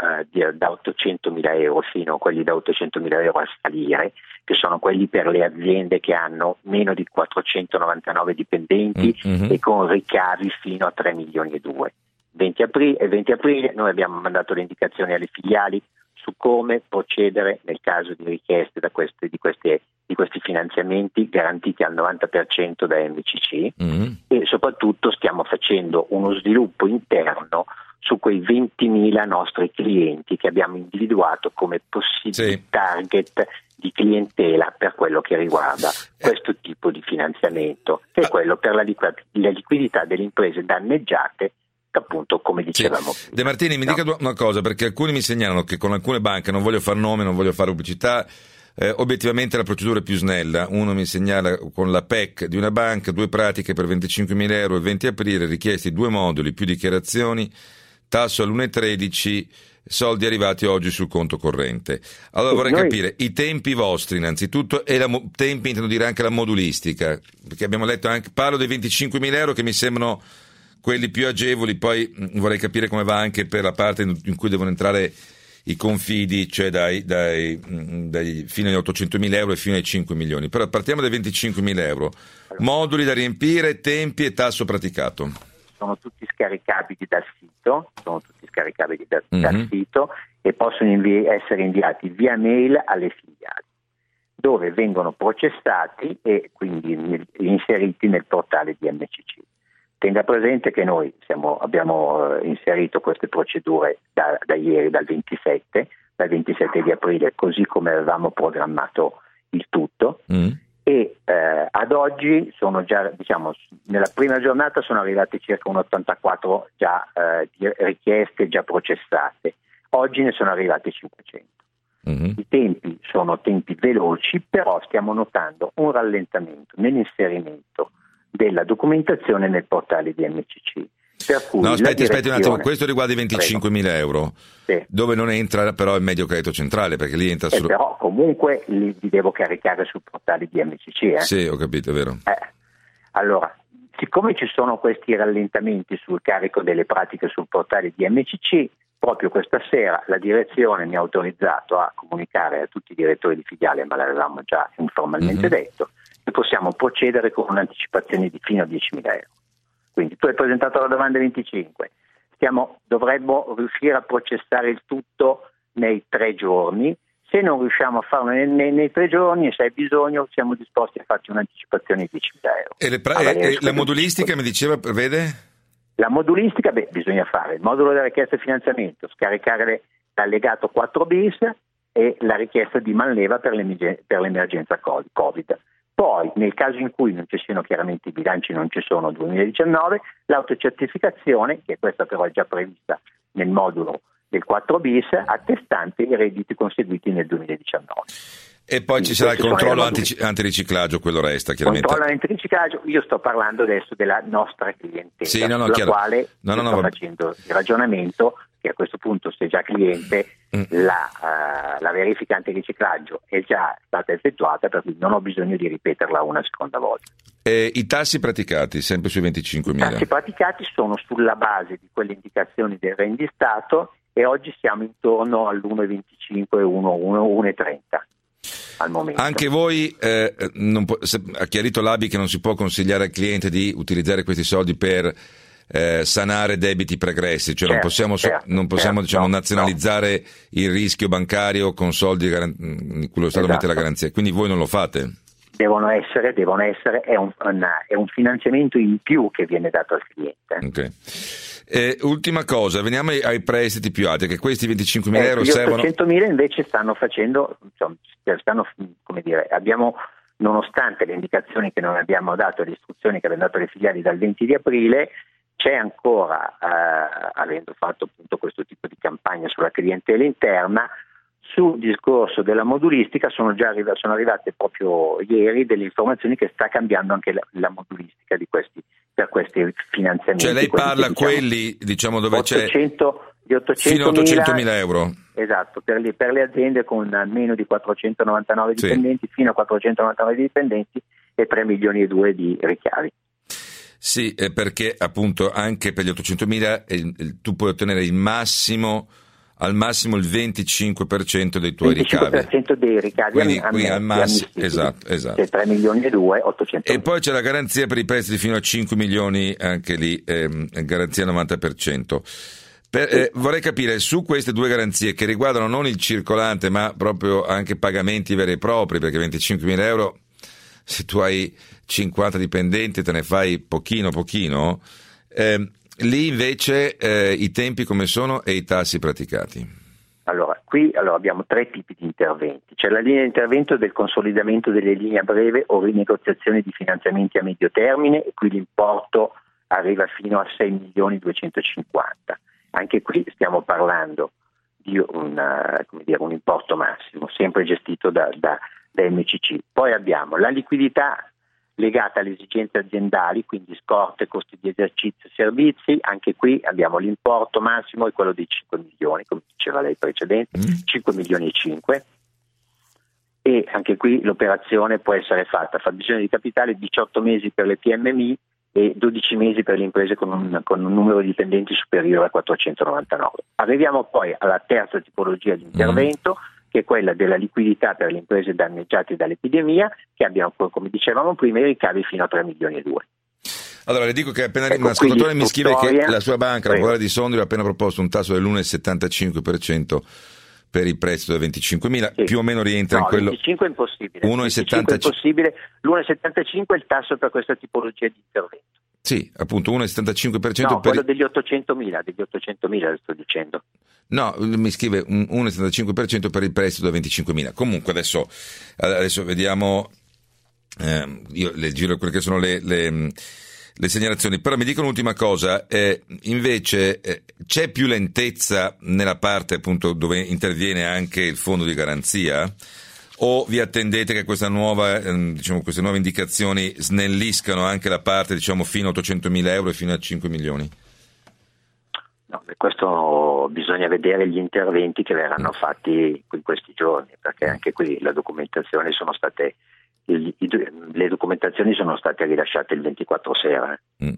800.000 euro fino a quelli da 800.000 euro a salire, che sono quelli per le aziende che hanno meno di 499 dipendenti e con ricavi fino a 3 milioni e 2. 20 aprile noi abbiamo mandato le indicazioni alle filiali su come procedere nel caso di richieste di questi finanziamenti garantiti al 90% da MCC e soprattutto stiamo facendo uno sviluppo interno su quei 20.000 nostri clienti che abbiamo individuato come possibili target di clientela per quello che riguarda questo tipo di finanziamento, che è quello per la liquidità delle imprese danneggiate, appunto, come dicevamo. Sì. De Martini, mi dica una cosa, perché alcuni mi segnalano che con alcune banche, non voglio fare nome, non voglio fare pubblicità, obiettivamente la procedura è più snella. Uno mi segnala con la PEC di una banca, 2 pratiche per 25.000 euro il 20 aprile, richiesti 2 moduli, più dichiarazioni, tasso all'1,13, soldi arrivati oggi sul conto corrente. Allora vorrei capire i tempi vostri innanzitutto, e tempi intendo dire anche la modulistica, perché abbiamo letto anche, parlo dei 25.000 euro che mi sembrano quelli più agevoli, poi vorrei capire come va anche per la parte in cui devono entrare i confidi, cioè dai fino agli 800.000 euro e fino ai 5 milioni. Però partiamo dai 25.000 euro. Moduli da riempire, tempi e tasso praticato. Sono tutti scaricabili dal sito, dal sito e possono essere inviati via mail alle filiali, dove vengono processati e quindi inseriti nel portale di MCC. Tenga presente che noi abbiamo inserito queste procedure da ieri, dal 27 di aprile, così come avevamo programmato il tutto, e ad oggi sono già, nella prima giornata sono arrivate circa un 84 richieste già processate, oggi ne sono arrivate 500. I tempi sono tempi veloci, però stiamo notando un rallentamento nell'inserimento della documentazione nel portale di MCC. Per cui aspetti un attimo, questo riguarda i 25.000 euro, sì, dove non entra però il medio credito centrale, perché lì entra solo... Però comunque li devo caricare sul portale di MCC. Sì, ho capito, è vero. Allora, siccome ci sono questi rallentamenti sul carico delle pratiche sul portale di MCC, proprio questa sera la direzione mi ha autorizzato a comunicare a tutti i direttori di filiale, ma l'avevamo già informalmente detto, che possiamo procedere con un'anticipazione di fino a 10.000 euro. Quindi tu hai presentato la domanda 25, dovremmo riuscire a processare il tutto nei 3 giorni. Se non riusciamo a farlo nei 3 giorni e se hai bisogno, siamo disposti a farci un'anticipazione di 10.000 euro. E la modulistica mi diceva, prevede? La modulistica, bisogna fare il modulo della richiesta di finanziamento, scaricare l'allegato 4 bis e la richiesta di manleva per l'emergenza Covid. Poi, nel caso in cui non ci siano chiaramente i bilanci, non ci sono 2019, l'autocertificazione, che questa però è già prevista nel modulo del 4 bis, attestante i redditi conseguiti nel 2019. E poi ci sarà il controllo antiriciclaggio, quello resta chiaramente. Controllo antiriciclaggio, io sto parlando adesso della nostra clientela, sulla quale sto facendo il ragionamento che a questo punto, se già cliente, la verifica antiriciclaggio è già stata effettuata, per cui non ho bisogno di ripeterla una seconda volta. I tassi praticati, sempre sui 25.000? I tassi praticati sono sulla base di quelle indicazioni del rendistato e oggi siamo intorno all'1,25, 1,30 al momento. Anche voi ha chiarito l'ABI che non si può consigliare al cliente di utilizzare questi soldi per sanare debiti pregressi, cioè non possiamo nazionalizzare il rischio bancario con soldi in cui lo Stato mette la garanzia, quindi voi non lo fate? Devono essere, è un finanziamento in più che viene dato al cliente. Okay. Ultima cosa, veniamo ai prestiti più alti, che questi 25.000 euro servono. Gli 800.000 invece stanno facendo, abbiamo, nonostante le indicazioni che noi abbiamo dato, le istruzioni che abbiamo dato alle filiali dal 20 di aprile, c'è ancora, avendo fatto appunto questo tipo di campagna sulla clientela interna, sul discorso della modulistica sono arrivate proprio ieri delle informazioni che sta cambiando anche la modulistica per questi finanziamenti. Cioè lei parla quelli dove 800, c'è fino a 800.000 euro. Esatto, per le aziende con meno di 499 dipendenti, fino a 499 dipendenti e 3 milioni e 2 di ricavi. Sì, perché appunto anche per gli 800.000 tu puoi ottenere al massimo il 25% dei tuoi ricavi. 25% dei ricavi. Quindi al massimo, esatto. C'è 3 milioni e 2, 800. E poi c'è la garanzia per i prestiti fino a 5 milioni, anche lì garanzia 90%. Vorrei capire, su queste due garanzie che riguardano non il circolante ma proprio anche pagamenti veri e propri, perché 25.000 euro, se tu hai 50 dipendenti te ne fai pochino, lì invece i tempi come sono e i tassi praticati? Allora, qui abbiamo 3 tipi di interventi. C'è la linea di intervento del consolidamento delle linee a breve o rinegoziazione di finanziamenti a medio termine, e qui l'importo arriva fino a 6.250.000. Anche qui stiamo parlando di un importo massimo, sempre gestito da MCC. Poi abbiamo la liquidità legata alle esigenze aziendali, quindi scorte, costi di esercizio e servizi. Anche qui abbiamo l'importo massimo è quello di 5 milioni, come diceva lei precedente, 5 milioni e 5. E anche qui l'operazione può essere fatta a fabbisogno di capitale 18 mesi per le PMI e 12 mesi per le imprese con un numero di dipendenti superiore a 499. Arriviamo poi alla terza tipologia di intervento, che è quella della liquidità per le imprese danneggiate dall'epidemia, che abbiamo, come dicevamo prima, i ricavi fino a 3 milioni e 2. Allora le dico che un ascoltatore mi scrive che la sua banca, la Popolare di Sondrio, ha appena proposto un tasso dell'1,75% per il prestito da 25.000, più o meno rientra in quello. 25 è impossibile. 1,75. L'1,75 è il tasso per questa tipologia di intervento. Sì, appunto 1,75%. No, quello degli 800.000 sto dicendo. No, mi scrive un 1,75% per il prestito da 25.000. Comunque adesso vediamo, io le giro quelle che sono le segnalazioni, però mi dicono un'ultima cosa, invece c'è più lentezza nella parte appunto dove interviene anche il fondo di garanzia, o vi attendete che queste nuove indicazioni snelliscano anche la parte fino a 800.000 euro e fino a 5 milioni? No, questo bisogna vedere gli interventi che verranno fatti in questi giorni, perché anche qui le documentazioni sono state rilasciate il 24 sera.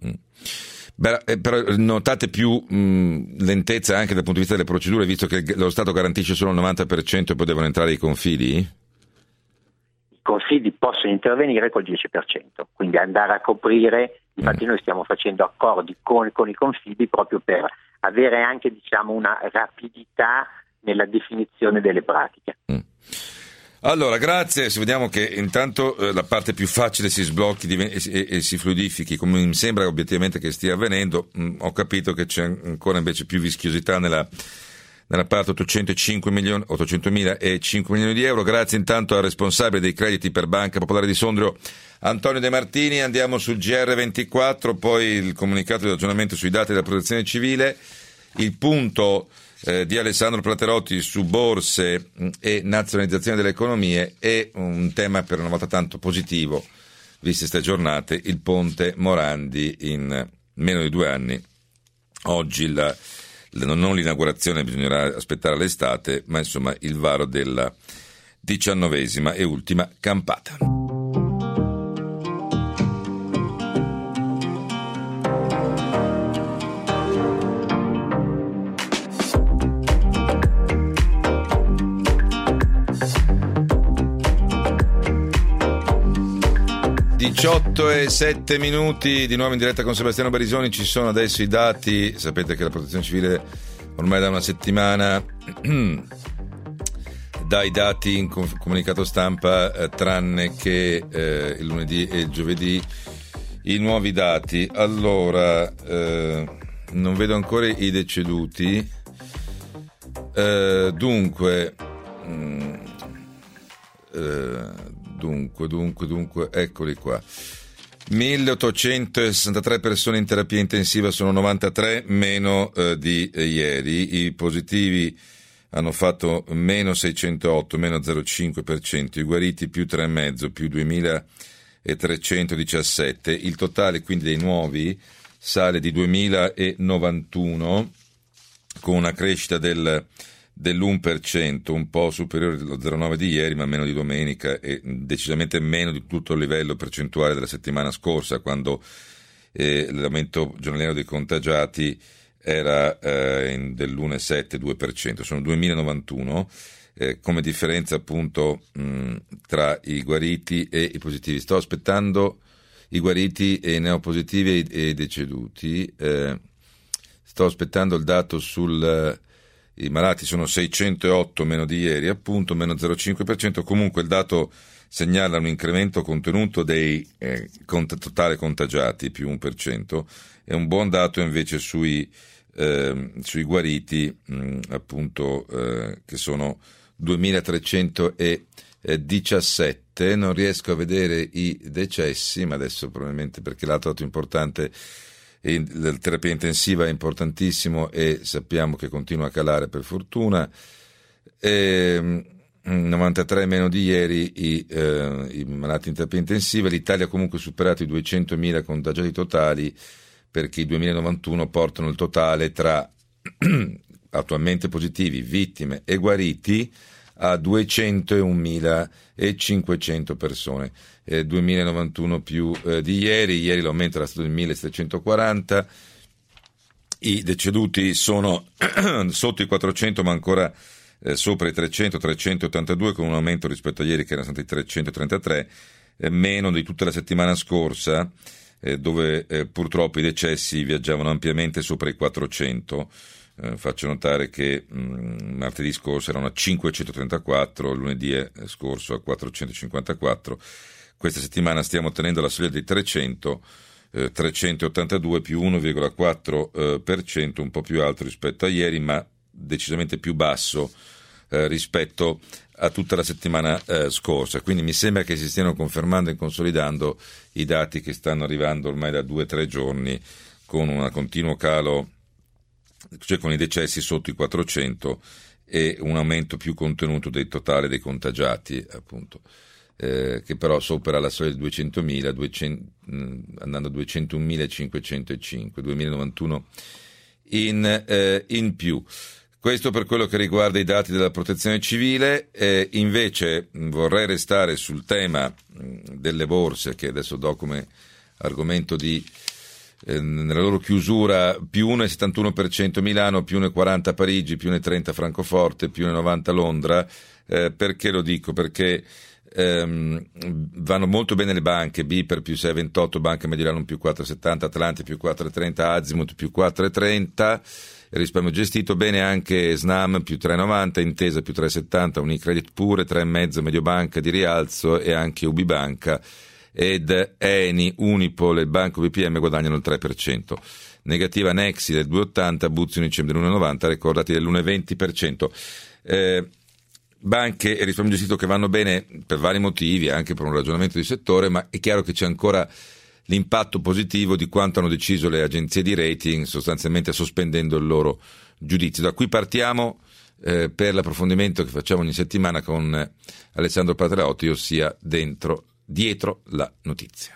Però notate più lentezza anche dal punto di vista delle procedure, visto che lo Stato garantisce solo il 90% e poi devono entrare i confidi? I confidi possono intervenire col 10%, quindi andare a coprire. Infatti noi stiamo facendo accordi con i confidi proprio per avere anche una rapidità nella definizione delle pratiche. Allora, grazie. Vediamo che intanto la parte più facile si sblocchi e si fluidifichi, come mi sembra obiettivamente che stia avvenendo. Ho capito che c'è ancora invece più vischiosità nella parte 800.000 e 5 milioni di euro. Grazie intanto al responsabile dei crediti per Banca Popolare di Sondrio, Antonio De Martini. Andiamo sul GR24, poi il comunicato di aggiornamento sui dati della Protezione Civile, il punto di Alessandro Platerotti su borse e nazionalizzazione delle economie, e un tema per una volta tanto positivo, viste queste giornate, il ponte Morandi in meno di 2 anni. Oggi la non l'inaugurazione, bisognerà aspettare l'estate, ma insomma il varo della 19ª e ultima campata. e 7 minuti di nuovo in diretta con Sebastiano Barisoni. Ci sono adesso i dati. Sapete che la Protezione Civile ormai da una settimana dà i dati in comunicato stampa, tranne che il lunedì e il giovedì i nuovi dati. Allora, non vedo ancora i deceduti, dunque, eccoli qua. 1863 persone in terapia intensiva, sono 93 meno di ieri. I positivi hanno fatto meno 608, meno 0,5%, i guariti più 3,5, più 2317. Il totale quindi dei nuovi sale di 2091 con una crescita dell'1%, un po' superiore allo 0,9 di ieri, ma meno di domenica e decisamente meno di tutto il livello percentuale della settimana scorsa, quando l'aumento giornaliero dei contagiati era dell'1,7-2%. Sono 2091 come differenza appunto tra i guariti e i positivi. Sto aspettando i guariti e i neopositivi e i deceduti. Sto aspettando il dato i malati, sono 608 meno di ieri, appunto, meno 0,5%. Comunque il dato segnala un incremento contenuto dei totale contagiati, più 1%, e un buon dato invece sui guariti, appunto, che sono 2317. Non riesco a vedere i decessi, ma adesso probabilmente, perché l'altro dato importante, la terapia intensiva è importantissimo e sappiamo che continua a calare, per fortuna. 93 meno di ieri i malati in terapia intensiva. L'Italia ha comunque superato i 200.000 contagiati totali, perché i 2091 portano il totale tra attualmente positivi, vittime e guariti a 201.500 persone. 2091 più di ieri l'aumento era stato di 1.740. I deceduti sono sotto i 400, ma ancora sopra i 382, con un aumento rispetto a ieri che erano stati 333, meno di tutta la settimana scorsa, dove purtroppo i decessi viaggiavano ampiamente sopra i 400. Faccio notare che martedì scorso erano a 534, lunedì scorso a 454. Questa settimana stiamo ottenendo la soglia dei 300, 382 più 1,4%, un po' più alto rispetto a ieri, ma decisamente più basso rispetto a tutta la settimana scorsa. Quindi mi sembra che si stiano confermando e consolidando i dati che stanno arrivando ormai da 2 o 3 giorni, con un continuo calo, cioè con i decessi sotto i 400 e un aumento più contenuto del totale dei contagiati, appunto, che però supera la soglia di 200.000, andando a 201.505, 2091 in più. Questo per quello che riguarda i dati della Protezione Civile. Invece vorrei restare sul tema delle borse, che adesso do come argomento nella loro chiusura, più 1,71% Milano, più 1,40% Parigi, più 1,30% Francoforte, più 1,90% Londra. Perché lo dico? Perché vanno molto bene le banche. BPER più 6,28, Banca Mediolanum più 4,70, Atlantia più 4,30, Azimut più 4,30, risparmio gestito bene anche Snam più 3,90, Intesa più 3,70, Unicredit pure 3,5, Mediobanca di rialzo, e anche Ubibanca ed Eni, Unipol e Banco BPM guadagnano il 3%. Negativa Nexi del 2,80, Buzzi Unicem dell'1,90, ricordati dell'1,20%. Banche e risparmio gestito che vanno bene per vari motivi, anche per un ragionamento di settore, ma è chiaro che c'è ancora l'impatto positivo di quanto hanno deciso le agenzie di rating, sostanzialmente sospendendo il loro giudizio. Da qui partiamo per l'approfondimento che facciamo ogni settimana con Alessandro Patraotti, ossia dietro la notizia.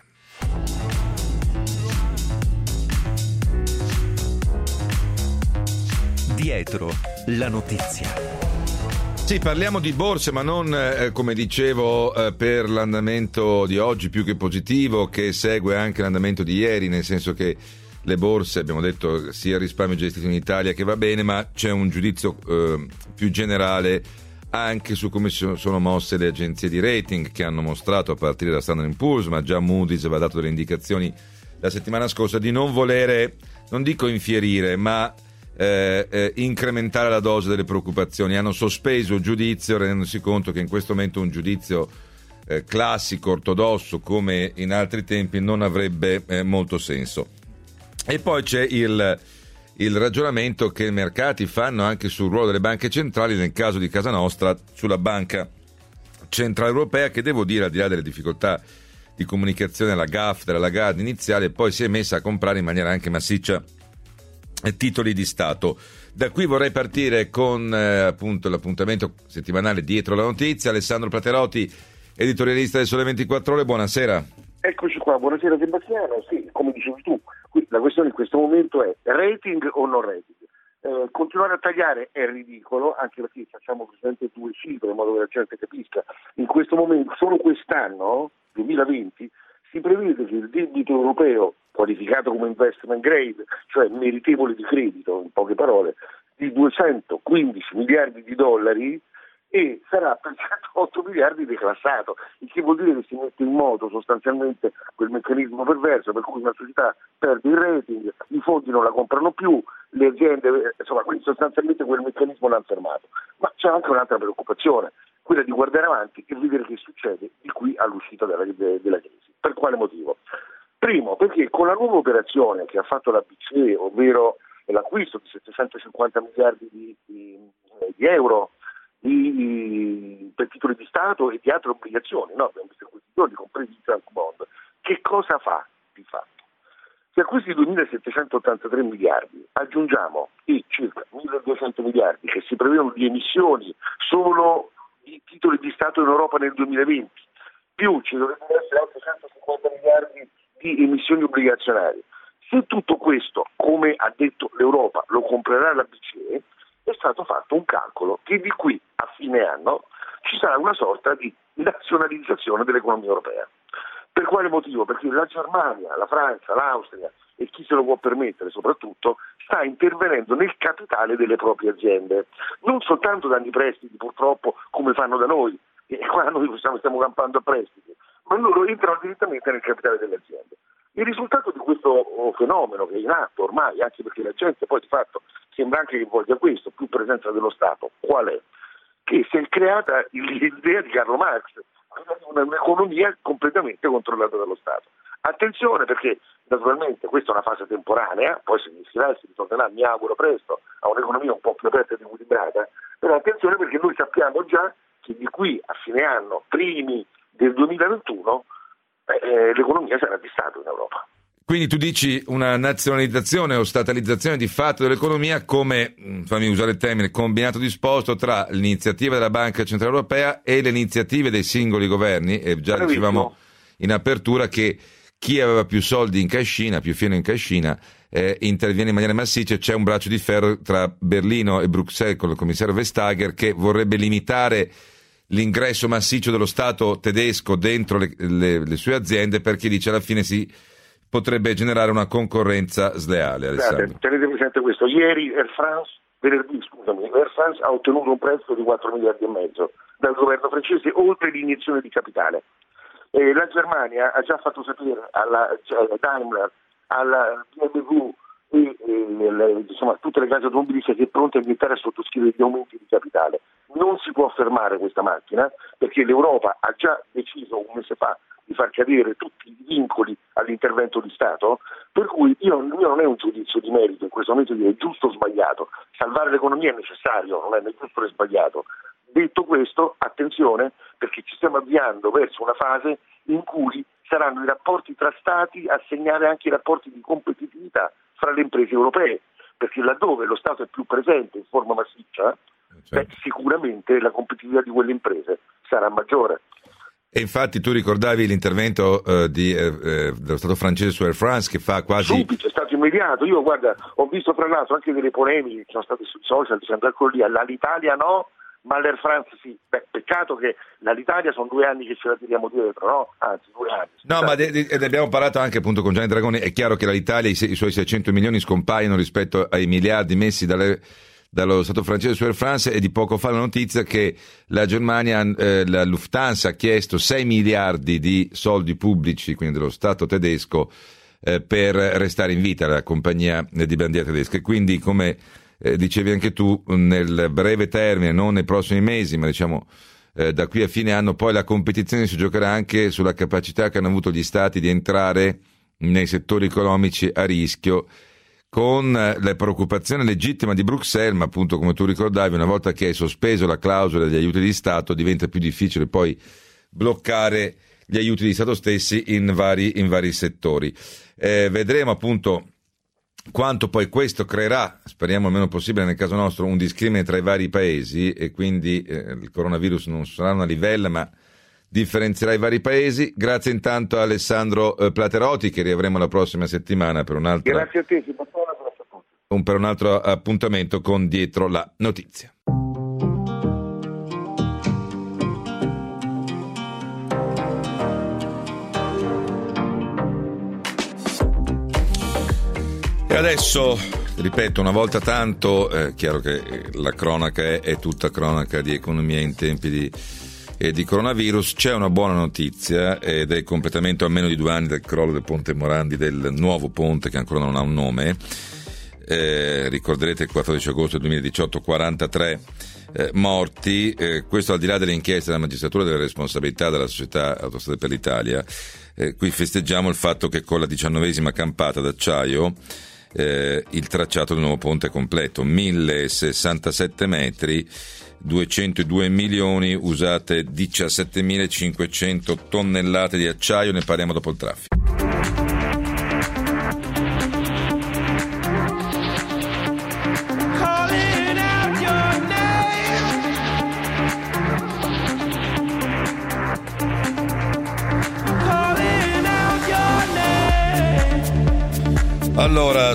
Dietro la notizia. Sì, parliamo di borse, ma non, come dicevo, per l'andamento di oggi più che positivo, che segue anche l'andamento di ieri, nel senso che le borse, abbiamo detto, sia il risparmio gestito in Italia che va bene, ma c'è un giudizio più generale anche su come sono mosse le agenzie di rating, che hanno mostrato, a partire da Standard & Poor's, ma già Moody's aveva dato delle indicazioni la settimana scorsa, di non volere, non dico infierire, ma incrementare la dose delle preoccupazioni. Hanno sospeso il giudizio, rendendosi conto che in questo momento un giudizio classico, ortodosso, come in altri tempi, non avrebbe molto senso. E poi c'è il ragionamento che i mercati fanno anche sul ruolo delle banche centrali, nel caso di casa nostra sulla Banca Centrale Europea, che devo dire, al di là delle difficoltà di comunicazione, la gaffe della Lagarde iniziale, poi si è messa a comprare in maniera anche massiccia titoli di Stato. Da qui vorrei partire con appunto l'appuntamento settimanale Dietro la notizia. Alessandro Platerotti, editorialista del Sole 24 Ore, buonasera. Eccoci qua, buonasera Sebastiano. Sì, come dicevi tu, la questione in questo momento è rating o non rating. Continuare a tagliare è ridicolo, anche perché facciamo presente due cifre in modo che la gente capisca. In questo momento, solo quest'anno, 2020, si prevede che il debito europeo, qualificato come investment grade, cioè meritevole di credito, in poche parole, di 215 miliardi di dollari, e sarà per 108 miliardi declassato, il che vuol dire che si mette in moto sostanzialmente quel meccanismo perverso per cui una società perde il rating, i fondi non la comprano più, le aziende, insomma, quindi sostanzialmente quel meccanismo l'hanno fermato. Ma c'è anche un'altra preoccupazione, quella di guardare avanti e vedere che succede di qui all'uscita della crisi. Per quale motivo? Primo, perché con la nuova operazione che ha fatto la BCE, ovvero l'acquisto di 750 miliardi di euro per titoli di Stato e di altre obbligazioni, no? Abbiamo visto questi giorni, compresi i junk bond, che cosa fa di fatto? Se a questi 2.783 miliardi aggiungiamo i circa 1.200 miliardi che si prevedono di emissioni solo di titoli di Stato in Europa nel 2020, più ci dovrebbero essere altri 150 miliardi di emissioni obbligazionarie. Se tutto questo, come ha detto l'Europa, lo comprerà la BCE, è stato fatto un calcolo che di qui a fine anno ci sarà una sorta di nazionalizzazione dell'economia europea. Per quale motivo? Perché la Germania, la Francia, l'Austria e chi se lo può permettere soprattutto sta intervenendo nel capitale delle proprie aziende, non soltanto dando i prestiti purtroppo come fanno da noi, e qua noi stiamo campando a prestiti, ma loro entrano direttamente nel capitale delle aziende. Il risultato di questo fenomeno che è in atto ormai, anche perché la gente poi di fatto sembra anche che voglia questo, più presenza dello Stato, qual è? Che si è creata l'idea di Karl Marx, un'economia completamente controllata dallo Stato. Attenzione, perché naturalmente questa è una fase temporanea, poi si ritornerà, mi auguro presto, a un'economia un po' più aperta ed equilibrata, però attenzione perché noi sappiamo già che di qui a fine anno, primi del 2021, l'economia sarà di Stato in Europa. Quindi tu dici una nazionalizzazione o statalizzazione di fatto dell'economia come, fammi usare il termine, combinato disposto tra l'iniziativa della Banca Centrale Europea e le iniziative dei singoli governi, e già dicevamo in apertura che chi aveva più soldi in cascina, più fieno in cascina, interviene in maniera massiccia. C'è un braccio di ferro tra Berlino e Bruxelles con il commissario Vestager che vorrebbe limitare l'ingresso massiccio dello Stato tedesco dentro le sue aziende, perché dice alla fine si potrebbe generare una concorrenza sleale. Tenete presente questo. Ieri Air France ha ottenuto un prestito di 4 miliardi e mezzo dal governo francese, oltre l'iniezione di capitale. La Germania ha già fatto sapere alla Daimler, alla BMW e insomma tutte le case automobilistiche che è pronte a iniziare a sottoscrivere gli aumenti di capitale. Non si può fermare questa macchina perché l'Europa ha già deciso un mese fa di far cadere tutti i vincoli all'intervento di Stato, per cui io non è un giudizio di merito in questo momento dire giusto o sbagliato. Salvare l'economia è necessario, non è né giusto né sbagliato. Detto questo, attenzione, perché ci stiamo avviando verso una fase in cui saranno i rapporti tra Stati a segnare anche i rapporti di competitività fra le imprese europee, perché laddove lo Stato è più presente in forma massiccia, sicuramente la competitività di quelle imprese sarà maggiore. E infatti tu ricordavi l'intervento dello Stato francese su Air France, che fa quasi... Subito, è stato immediato. Io, guarda, ho visto fra l'altro anche delle polemiche che sono state sui social, sempre ancora lì, all'Italia no, ma all'Air France sì. Peccato che l'Italia sono 2 anni che ce la tiriamo dietro, no? Anzi, 2 anni. No, ma ne abbiamo parlato anche appunto con Gianni Dragoni. È chiaro che l'Italia, i suoi 600 milioni scompaiono rispetto ai miliardi messi dallo Stato francese su Air France, e di poco fa la notizia che la Germania, la Lufthansa ha chiesto 6 miliardi di soldi pubblici, quindi dello Stato tedesco, per restare in vita la compagnia di bandiera tedesca. E quindi, come dicevi anche tu, nel breve termine, non nei prossimi mesi, ma diciamo da qui a fine anno, poi la competizione si giocherà anche sulla capacità che hanno avuto gli Stati di entrare nei settori economici a rischio, con la preoccupazione legittima di Bruxelles, ma appunto, come tu ricordavi, una volta che hai sospeso la clausola degli aiuti di Stato diventa più difficile poi bloccare gli aiuti di Stato stessi in vari settori. Vedremo appunto quanto poi questo creerà, speriamo il meno possibile nel caso nostro, un discrimine tra i vari paesi, e quindi il coronavirus non sarà una livella ma differenzierà i vari paesi. Grazie intanto a Alessandro Platerotti, che riavremo la prossima settimana per un altro appuntamento con Dietro la Notizia. E adesso, ripeto, una volta tanto, è chiaro che la cronaca è tutta cronaca di economia in tempi di coronavirus. C'è una buona notizia, ed è il completamento a meno di 2 anni del crollo del ponte Morandi, del nuovo ponte che ancora non ha un nome. Ricorderete il 14 agosto 2018 43 morti, questo al di là delle inchieste della magistratura e delle responsabilità della società Autostrade per l'Italia. Qui festeggiamo il fatto che con la 19ª campata d'acciaio il tracciato del nuovo ponte è completo, 1067 metri, 202 milioni, usate 17.500 tonnellate di acciaio. Ne parliamo dopo il traffico. Allora,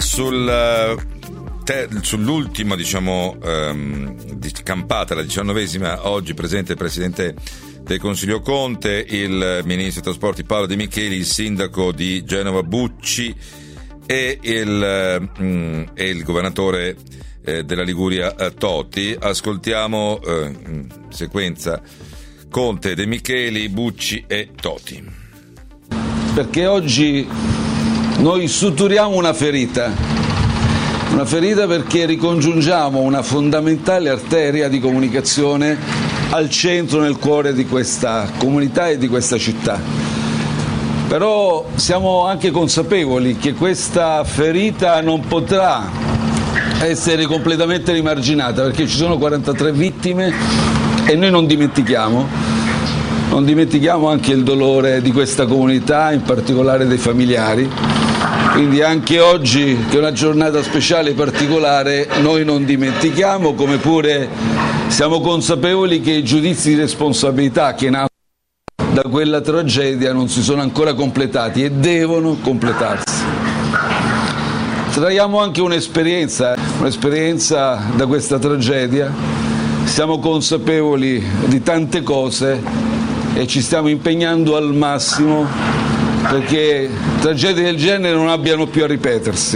sull'ultima campata, la 19ª, oggi presente il Presidente del Consiglio Conte, il Ministro dei Trasporti Paolo De Micheli, il Sindaco di Genova Bucci e il Governatore della Liguria Toti. Ascoltiamo in sequenza Conte, De Micheli, Bucci e Toti. Perché oggi noi suturiamo una ferita perché ricongiungiamo una fondamentale arteria di comunicazione al centro, nel cuore di questa comunità e di questa città. Però siamo anche consapevoli che questa ferita non potrà essere completamente rimarginata, perché ci sono 43 vittime e noi non dimentichiamo anche il dolore di questa comunità, in particolare dei familiari. Quindi anche oggi, che è una giornata speciale e particolare, noi non dimentichiamo, come pure siamo consapevoli che i giudizi di responsabilità che nascono da quella tragedia non si sono ancora completati e devono completarsi. Traiamo anche un'esperienza da questa tragedia, siamo consapevoli di tante cose e ci stiamo impegnando al massimo perché tragedie del genere non abbiano più a ripetersi.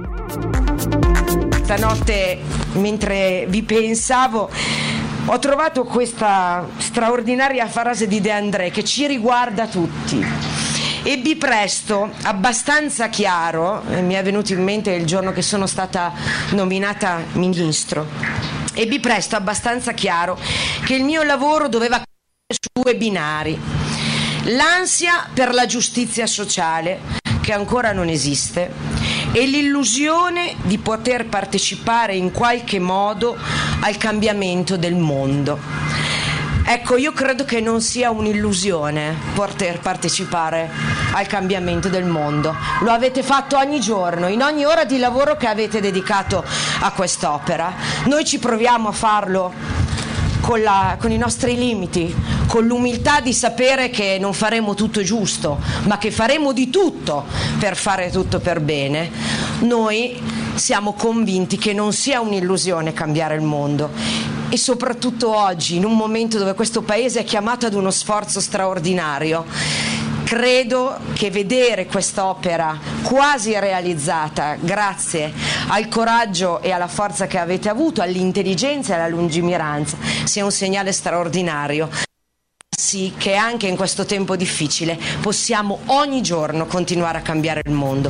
Stanotte, mentre vi pensavo, ho trovato questa straordinaria frase di De André che ci riguarda tutti. Ebbi presto abbastanza chiaro, mi è venuto in mente il giorno che sono stata nominata ministro, ebbi presto abbastanza chiaro che il mio lavoro doveva su 2 binari: l'ansia per la giustizia sociale, che ancora non esiste, e l'illusione di poter partecipare in qualche modo al cambiamento del mondo. Ecco, io credo che non sia un'illusione poter partecipare al cambiamento del mondo. Lo avete fatto ogni giorno, in ogni ora di lavoro che avete dedicato a quest'opera. Noi ci proviamo a farlo con i nostri limiti, con l'umiltà di sapere che non faremo tutto giusto, ma che faremo di tutto per fare tutto per bene, noi siamo convinti che non sia un'illusione cambiare il mondo. E soprattutto oggi, in un momento dove questo Paese è chiamato ad uno sforzo straordinario, credo che vedere quest'opera quasi realizzata grazie al coraggio e alla forza che avete avuto, all'intelligenza e alla lungimiranza, sia un segnale straordinario. Sì, che anche in questo tempo difficile possiamo ogni giorno continuare a cambiare il mondo.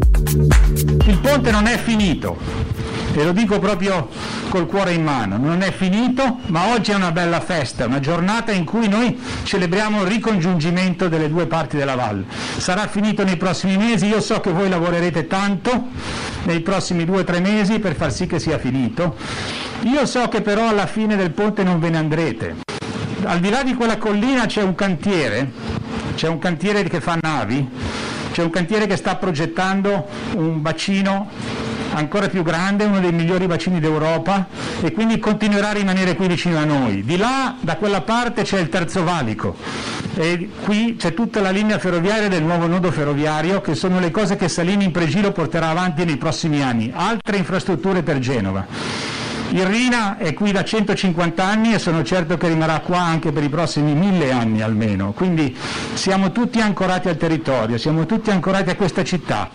Il ponte non è finito, e lo dico proprio col cuore in mano, non è finito, ma oggi è una bella festa, una giornata in cui noi celebriamo il ricongiungimento delle due parti della valle. Sarà finito nei prossimi mesi, io so che voi lavorerete tanto nei prossimi 2 o 3 mesi per far sì che sia finito, io so che però alla fine del ponte non ve ne andrete. Al di là di quella collina c'è un cantiere che fa navi, c'è un cantiere che sta progettando un bacino ancora più grande, uno dei migliori bacini d'Europa, e quindi continuerà a rimanere qui vicino a noi. Di là, da quella parte, c'è il Terzo Valico e qui c'è tutta la linea ferroviaria del nuovo nodo ferroviario, che sono le cose che Salini Impregilo porterà avanti nei prossimi anni, altre infrastrutture per Genova. Il Rina è qui da 150 anni e sono certo che rimarrà qua anche per i prossimi 1000 anni almeno, quindi siamo tutti ancorati al territorio, siamo tutti ancorati a questa città.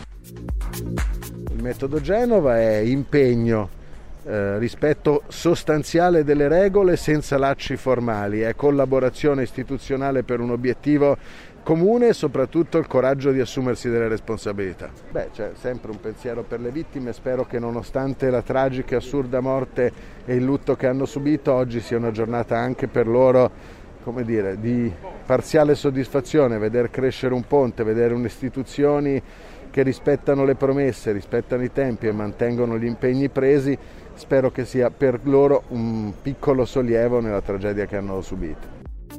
Il metodo Genova è impegno, rispetto sostanziale delle regole senza lacci formali, è collaborazione istituzionale per un obiettivo comune e soprattutto il coraggio di assumersi delle responsabilità. C'è sempre un pensiero per le vittime, spero che nonostante la tragica e assurda morte e il lutto che hanno subito, oggi sia una giornata anche per loro, come dire, di parziale soddisfazione, vedere crescere un ponte, vedere istituzioni che rispettano le promesse, rispettano i tempi e mantengono gli impegni presi. Spero che sia per loro un piccolo sollievo nella tragedia che hanno subito.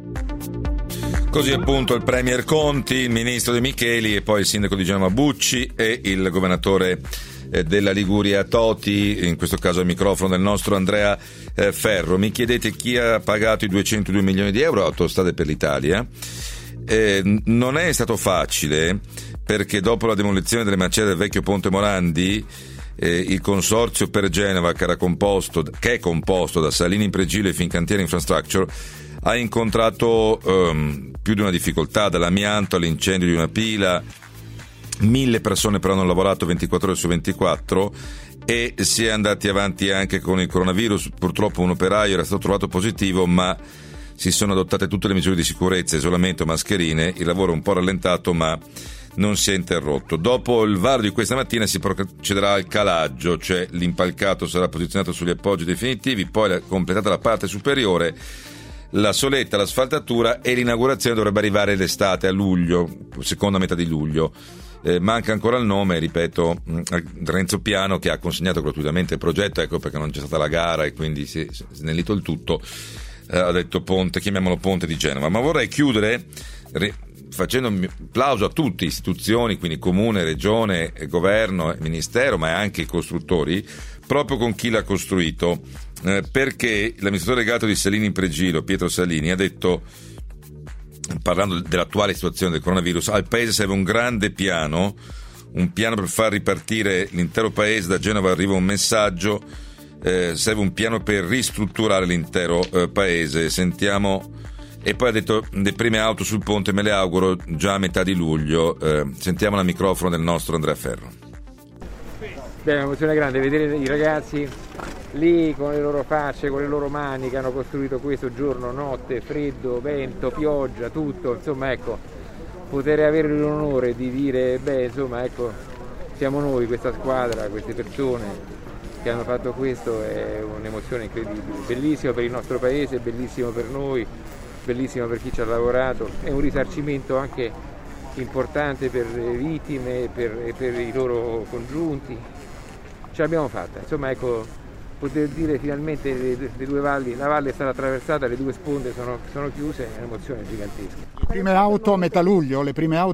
Così appunto il Premier Conti, il Ministro De Micheli e poi il Sindaco di Genova Bucci e il Governatore della Liguria Toti, in questo caso al microfono del nostro Andrea Ferro. Mi chiedete chi ha pagato i 202 milioni di euro a Autostrade per l'Italia. Non è stato facile, perché dopo la demolizione delle macerie del vecchio Ponte Morandi, il consorzio per Genova, che è composto da Salini Impregilo e Fincantieri Infrastructure, ha incontrato più di una difficoltà, dall'amianto all'incendio di una pila. 1000 persone però hanno lavorato 24 ore su 24 e si è andati avanti anche con il coronavirus. Purtroppo un operaio era stato trovato positivo, ma si sono adottate tutte le misure di sicurezza, isolamento, mascherine. Il lavoro è un po' rallentato, ma non si è interrotto. Dopo il VAR di questa mattina si procederà al calaggio, cioè l'impalcato sarà posizionato sugli appoggi definitivi, poi completata la parte superiore, la soletta, l'asfaltatura, e l'inaugurazione dovrebbe arrivare l'estate, a luglio, seconda metà di luglio. Manca ancora il nome, ripeto, Renzo Piano, che ha consegnato gratuitamente il progetto, ecco perché non c'è stata la gara e quindi si è snellito il tutto. Ha detto Ponte, chiamiamolo Ponte di Genova. Ma vorrei chiudere facendo un applauso a tutte le istituzioni, quindi comune, regione, governo, ministero, ma anche i costruttori, proprio con chi l'ha costruito, perché l'amministratore delegato di Salini Impregilo, Pietro Salini, ha detto, parlando dell'attuale situazione del coronavirus, al paese serve un grande piano, un piano per far ripartire l'intero paese. Da Genova arriva un messaggio, serve un piano per ristrutturare l'intero paese. Sentiamo. E poi ha detto: le prime auto sul ponte me le auguro già a metà di luglio. Sentiamo al microfono del nostro Andrea Ferro. Beh, è un'emozione grande vedere i ragazzi lì con le loro facce, con le loro mani, che hanno costruito questo giorno, notte, freddo, vento, pioggia, tutto. Insomma, ecco, poter avere l'onore di dire, beh, insomma, ecco, siamo noi, questa squadra, queste persone che hanno fatto questo, è un'emozione incredibile. Bellissimo per il nostro paese, bellissimo per noi, bellissimo per chi ci ha lavorato, è un risarcimento anche importante per le vittime e per i loro congiunti. Ce l'abbiamo fatta, insomma, ecco, poter dire finalmente le due valli, la valle è stata attraversata, le due sponde sono chiuse, è un'emozione gigantesca. Le prime auto a metà luglio?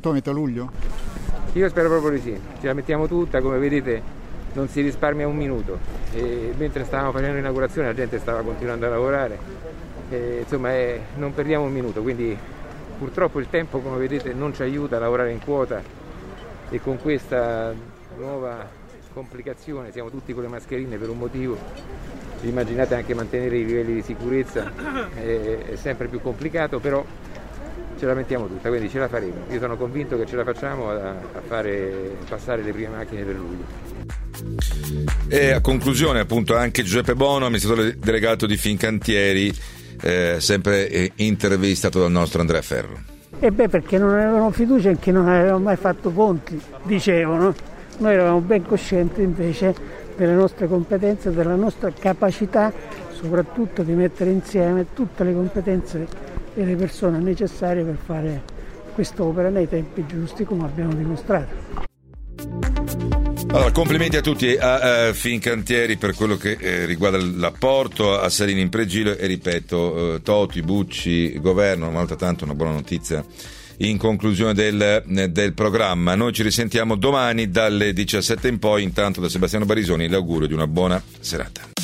Io spero proprio di sì, ce la mettiamo tutta, come vedete non si risparmia un minuto, e mentre stavamo facendo l'inaugurazione la gente stava continuando a lavorare. insomma non perdiamo un minuto, quindi purtroppo il tempo, come vedete, non ci aiuta a lavorare in quota, e con questa nuova complicazione siamo tutti con le mascherine per un motivo. Immaginate anche mantenere i livelli di sicurezza è sempre più complicato, però ce la mettiamo tutta, quindi ce la faremo. Io sono convinto che ce la facciamo a fare passare le prime macchine per luglio. E a conclusione, appunto, anche Giuseppe Bono, amministratore delegato di Fincantieri, sempre intervistato dal nostro Andrea Ferro. Perché non avevano fiducia in chi non aveva mai fatto ponti, dicevano. Noi eravamo ben coscienti invece delle nostre competenze, della nostra capacità soprattutto di mettere insieme tutte le competenze e le persone necessarie per fare quest'opera nei tempi giusti, come abbiamo dimostrato. Allora, complimenti a tutti, a Fincantieri per quello che riguarda l'apporto, a Salini in Pregilo, e ripeto, Toti, Bucci, governo, molto tanto una buona notizia in conclusione del programma. Noi ci risentiamo domani dalle 17 in poi. Intanto da Sebastiano Barisoni l'augurio di una buona serata.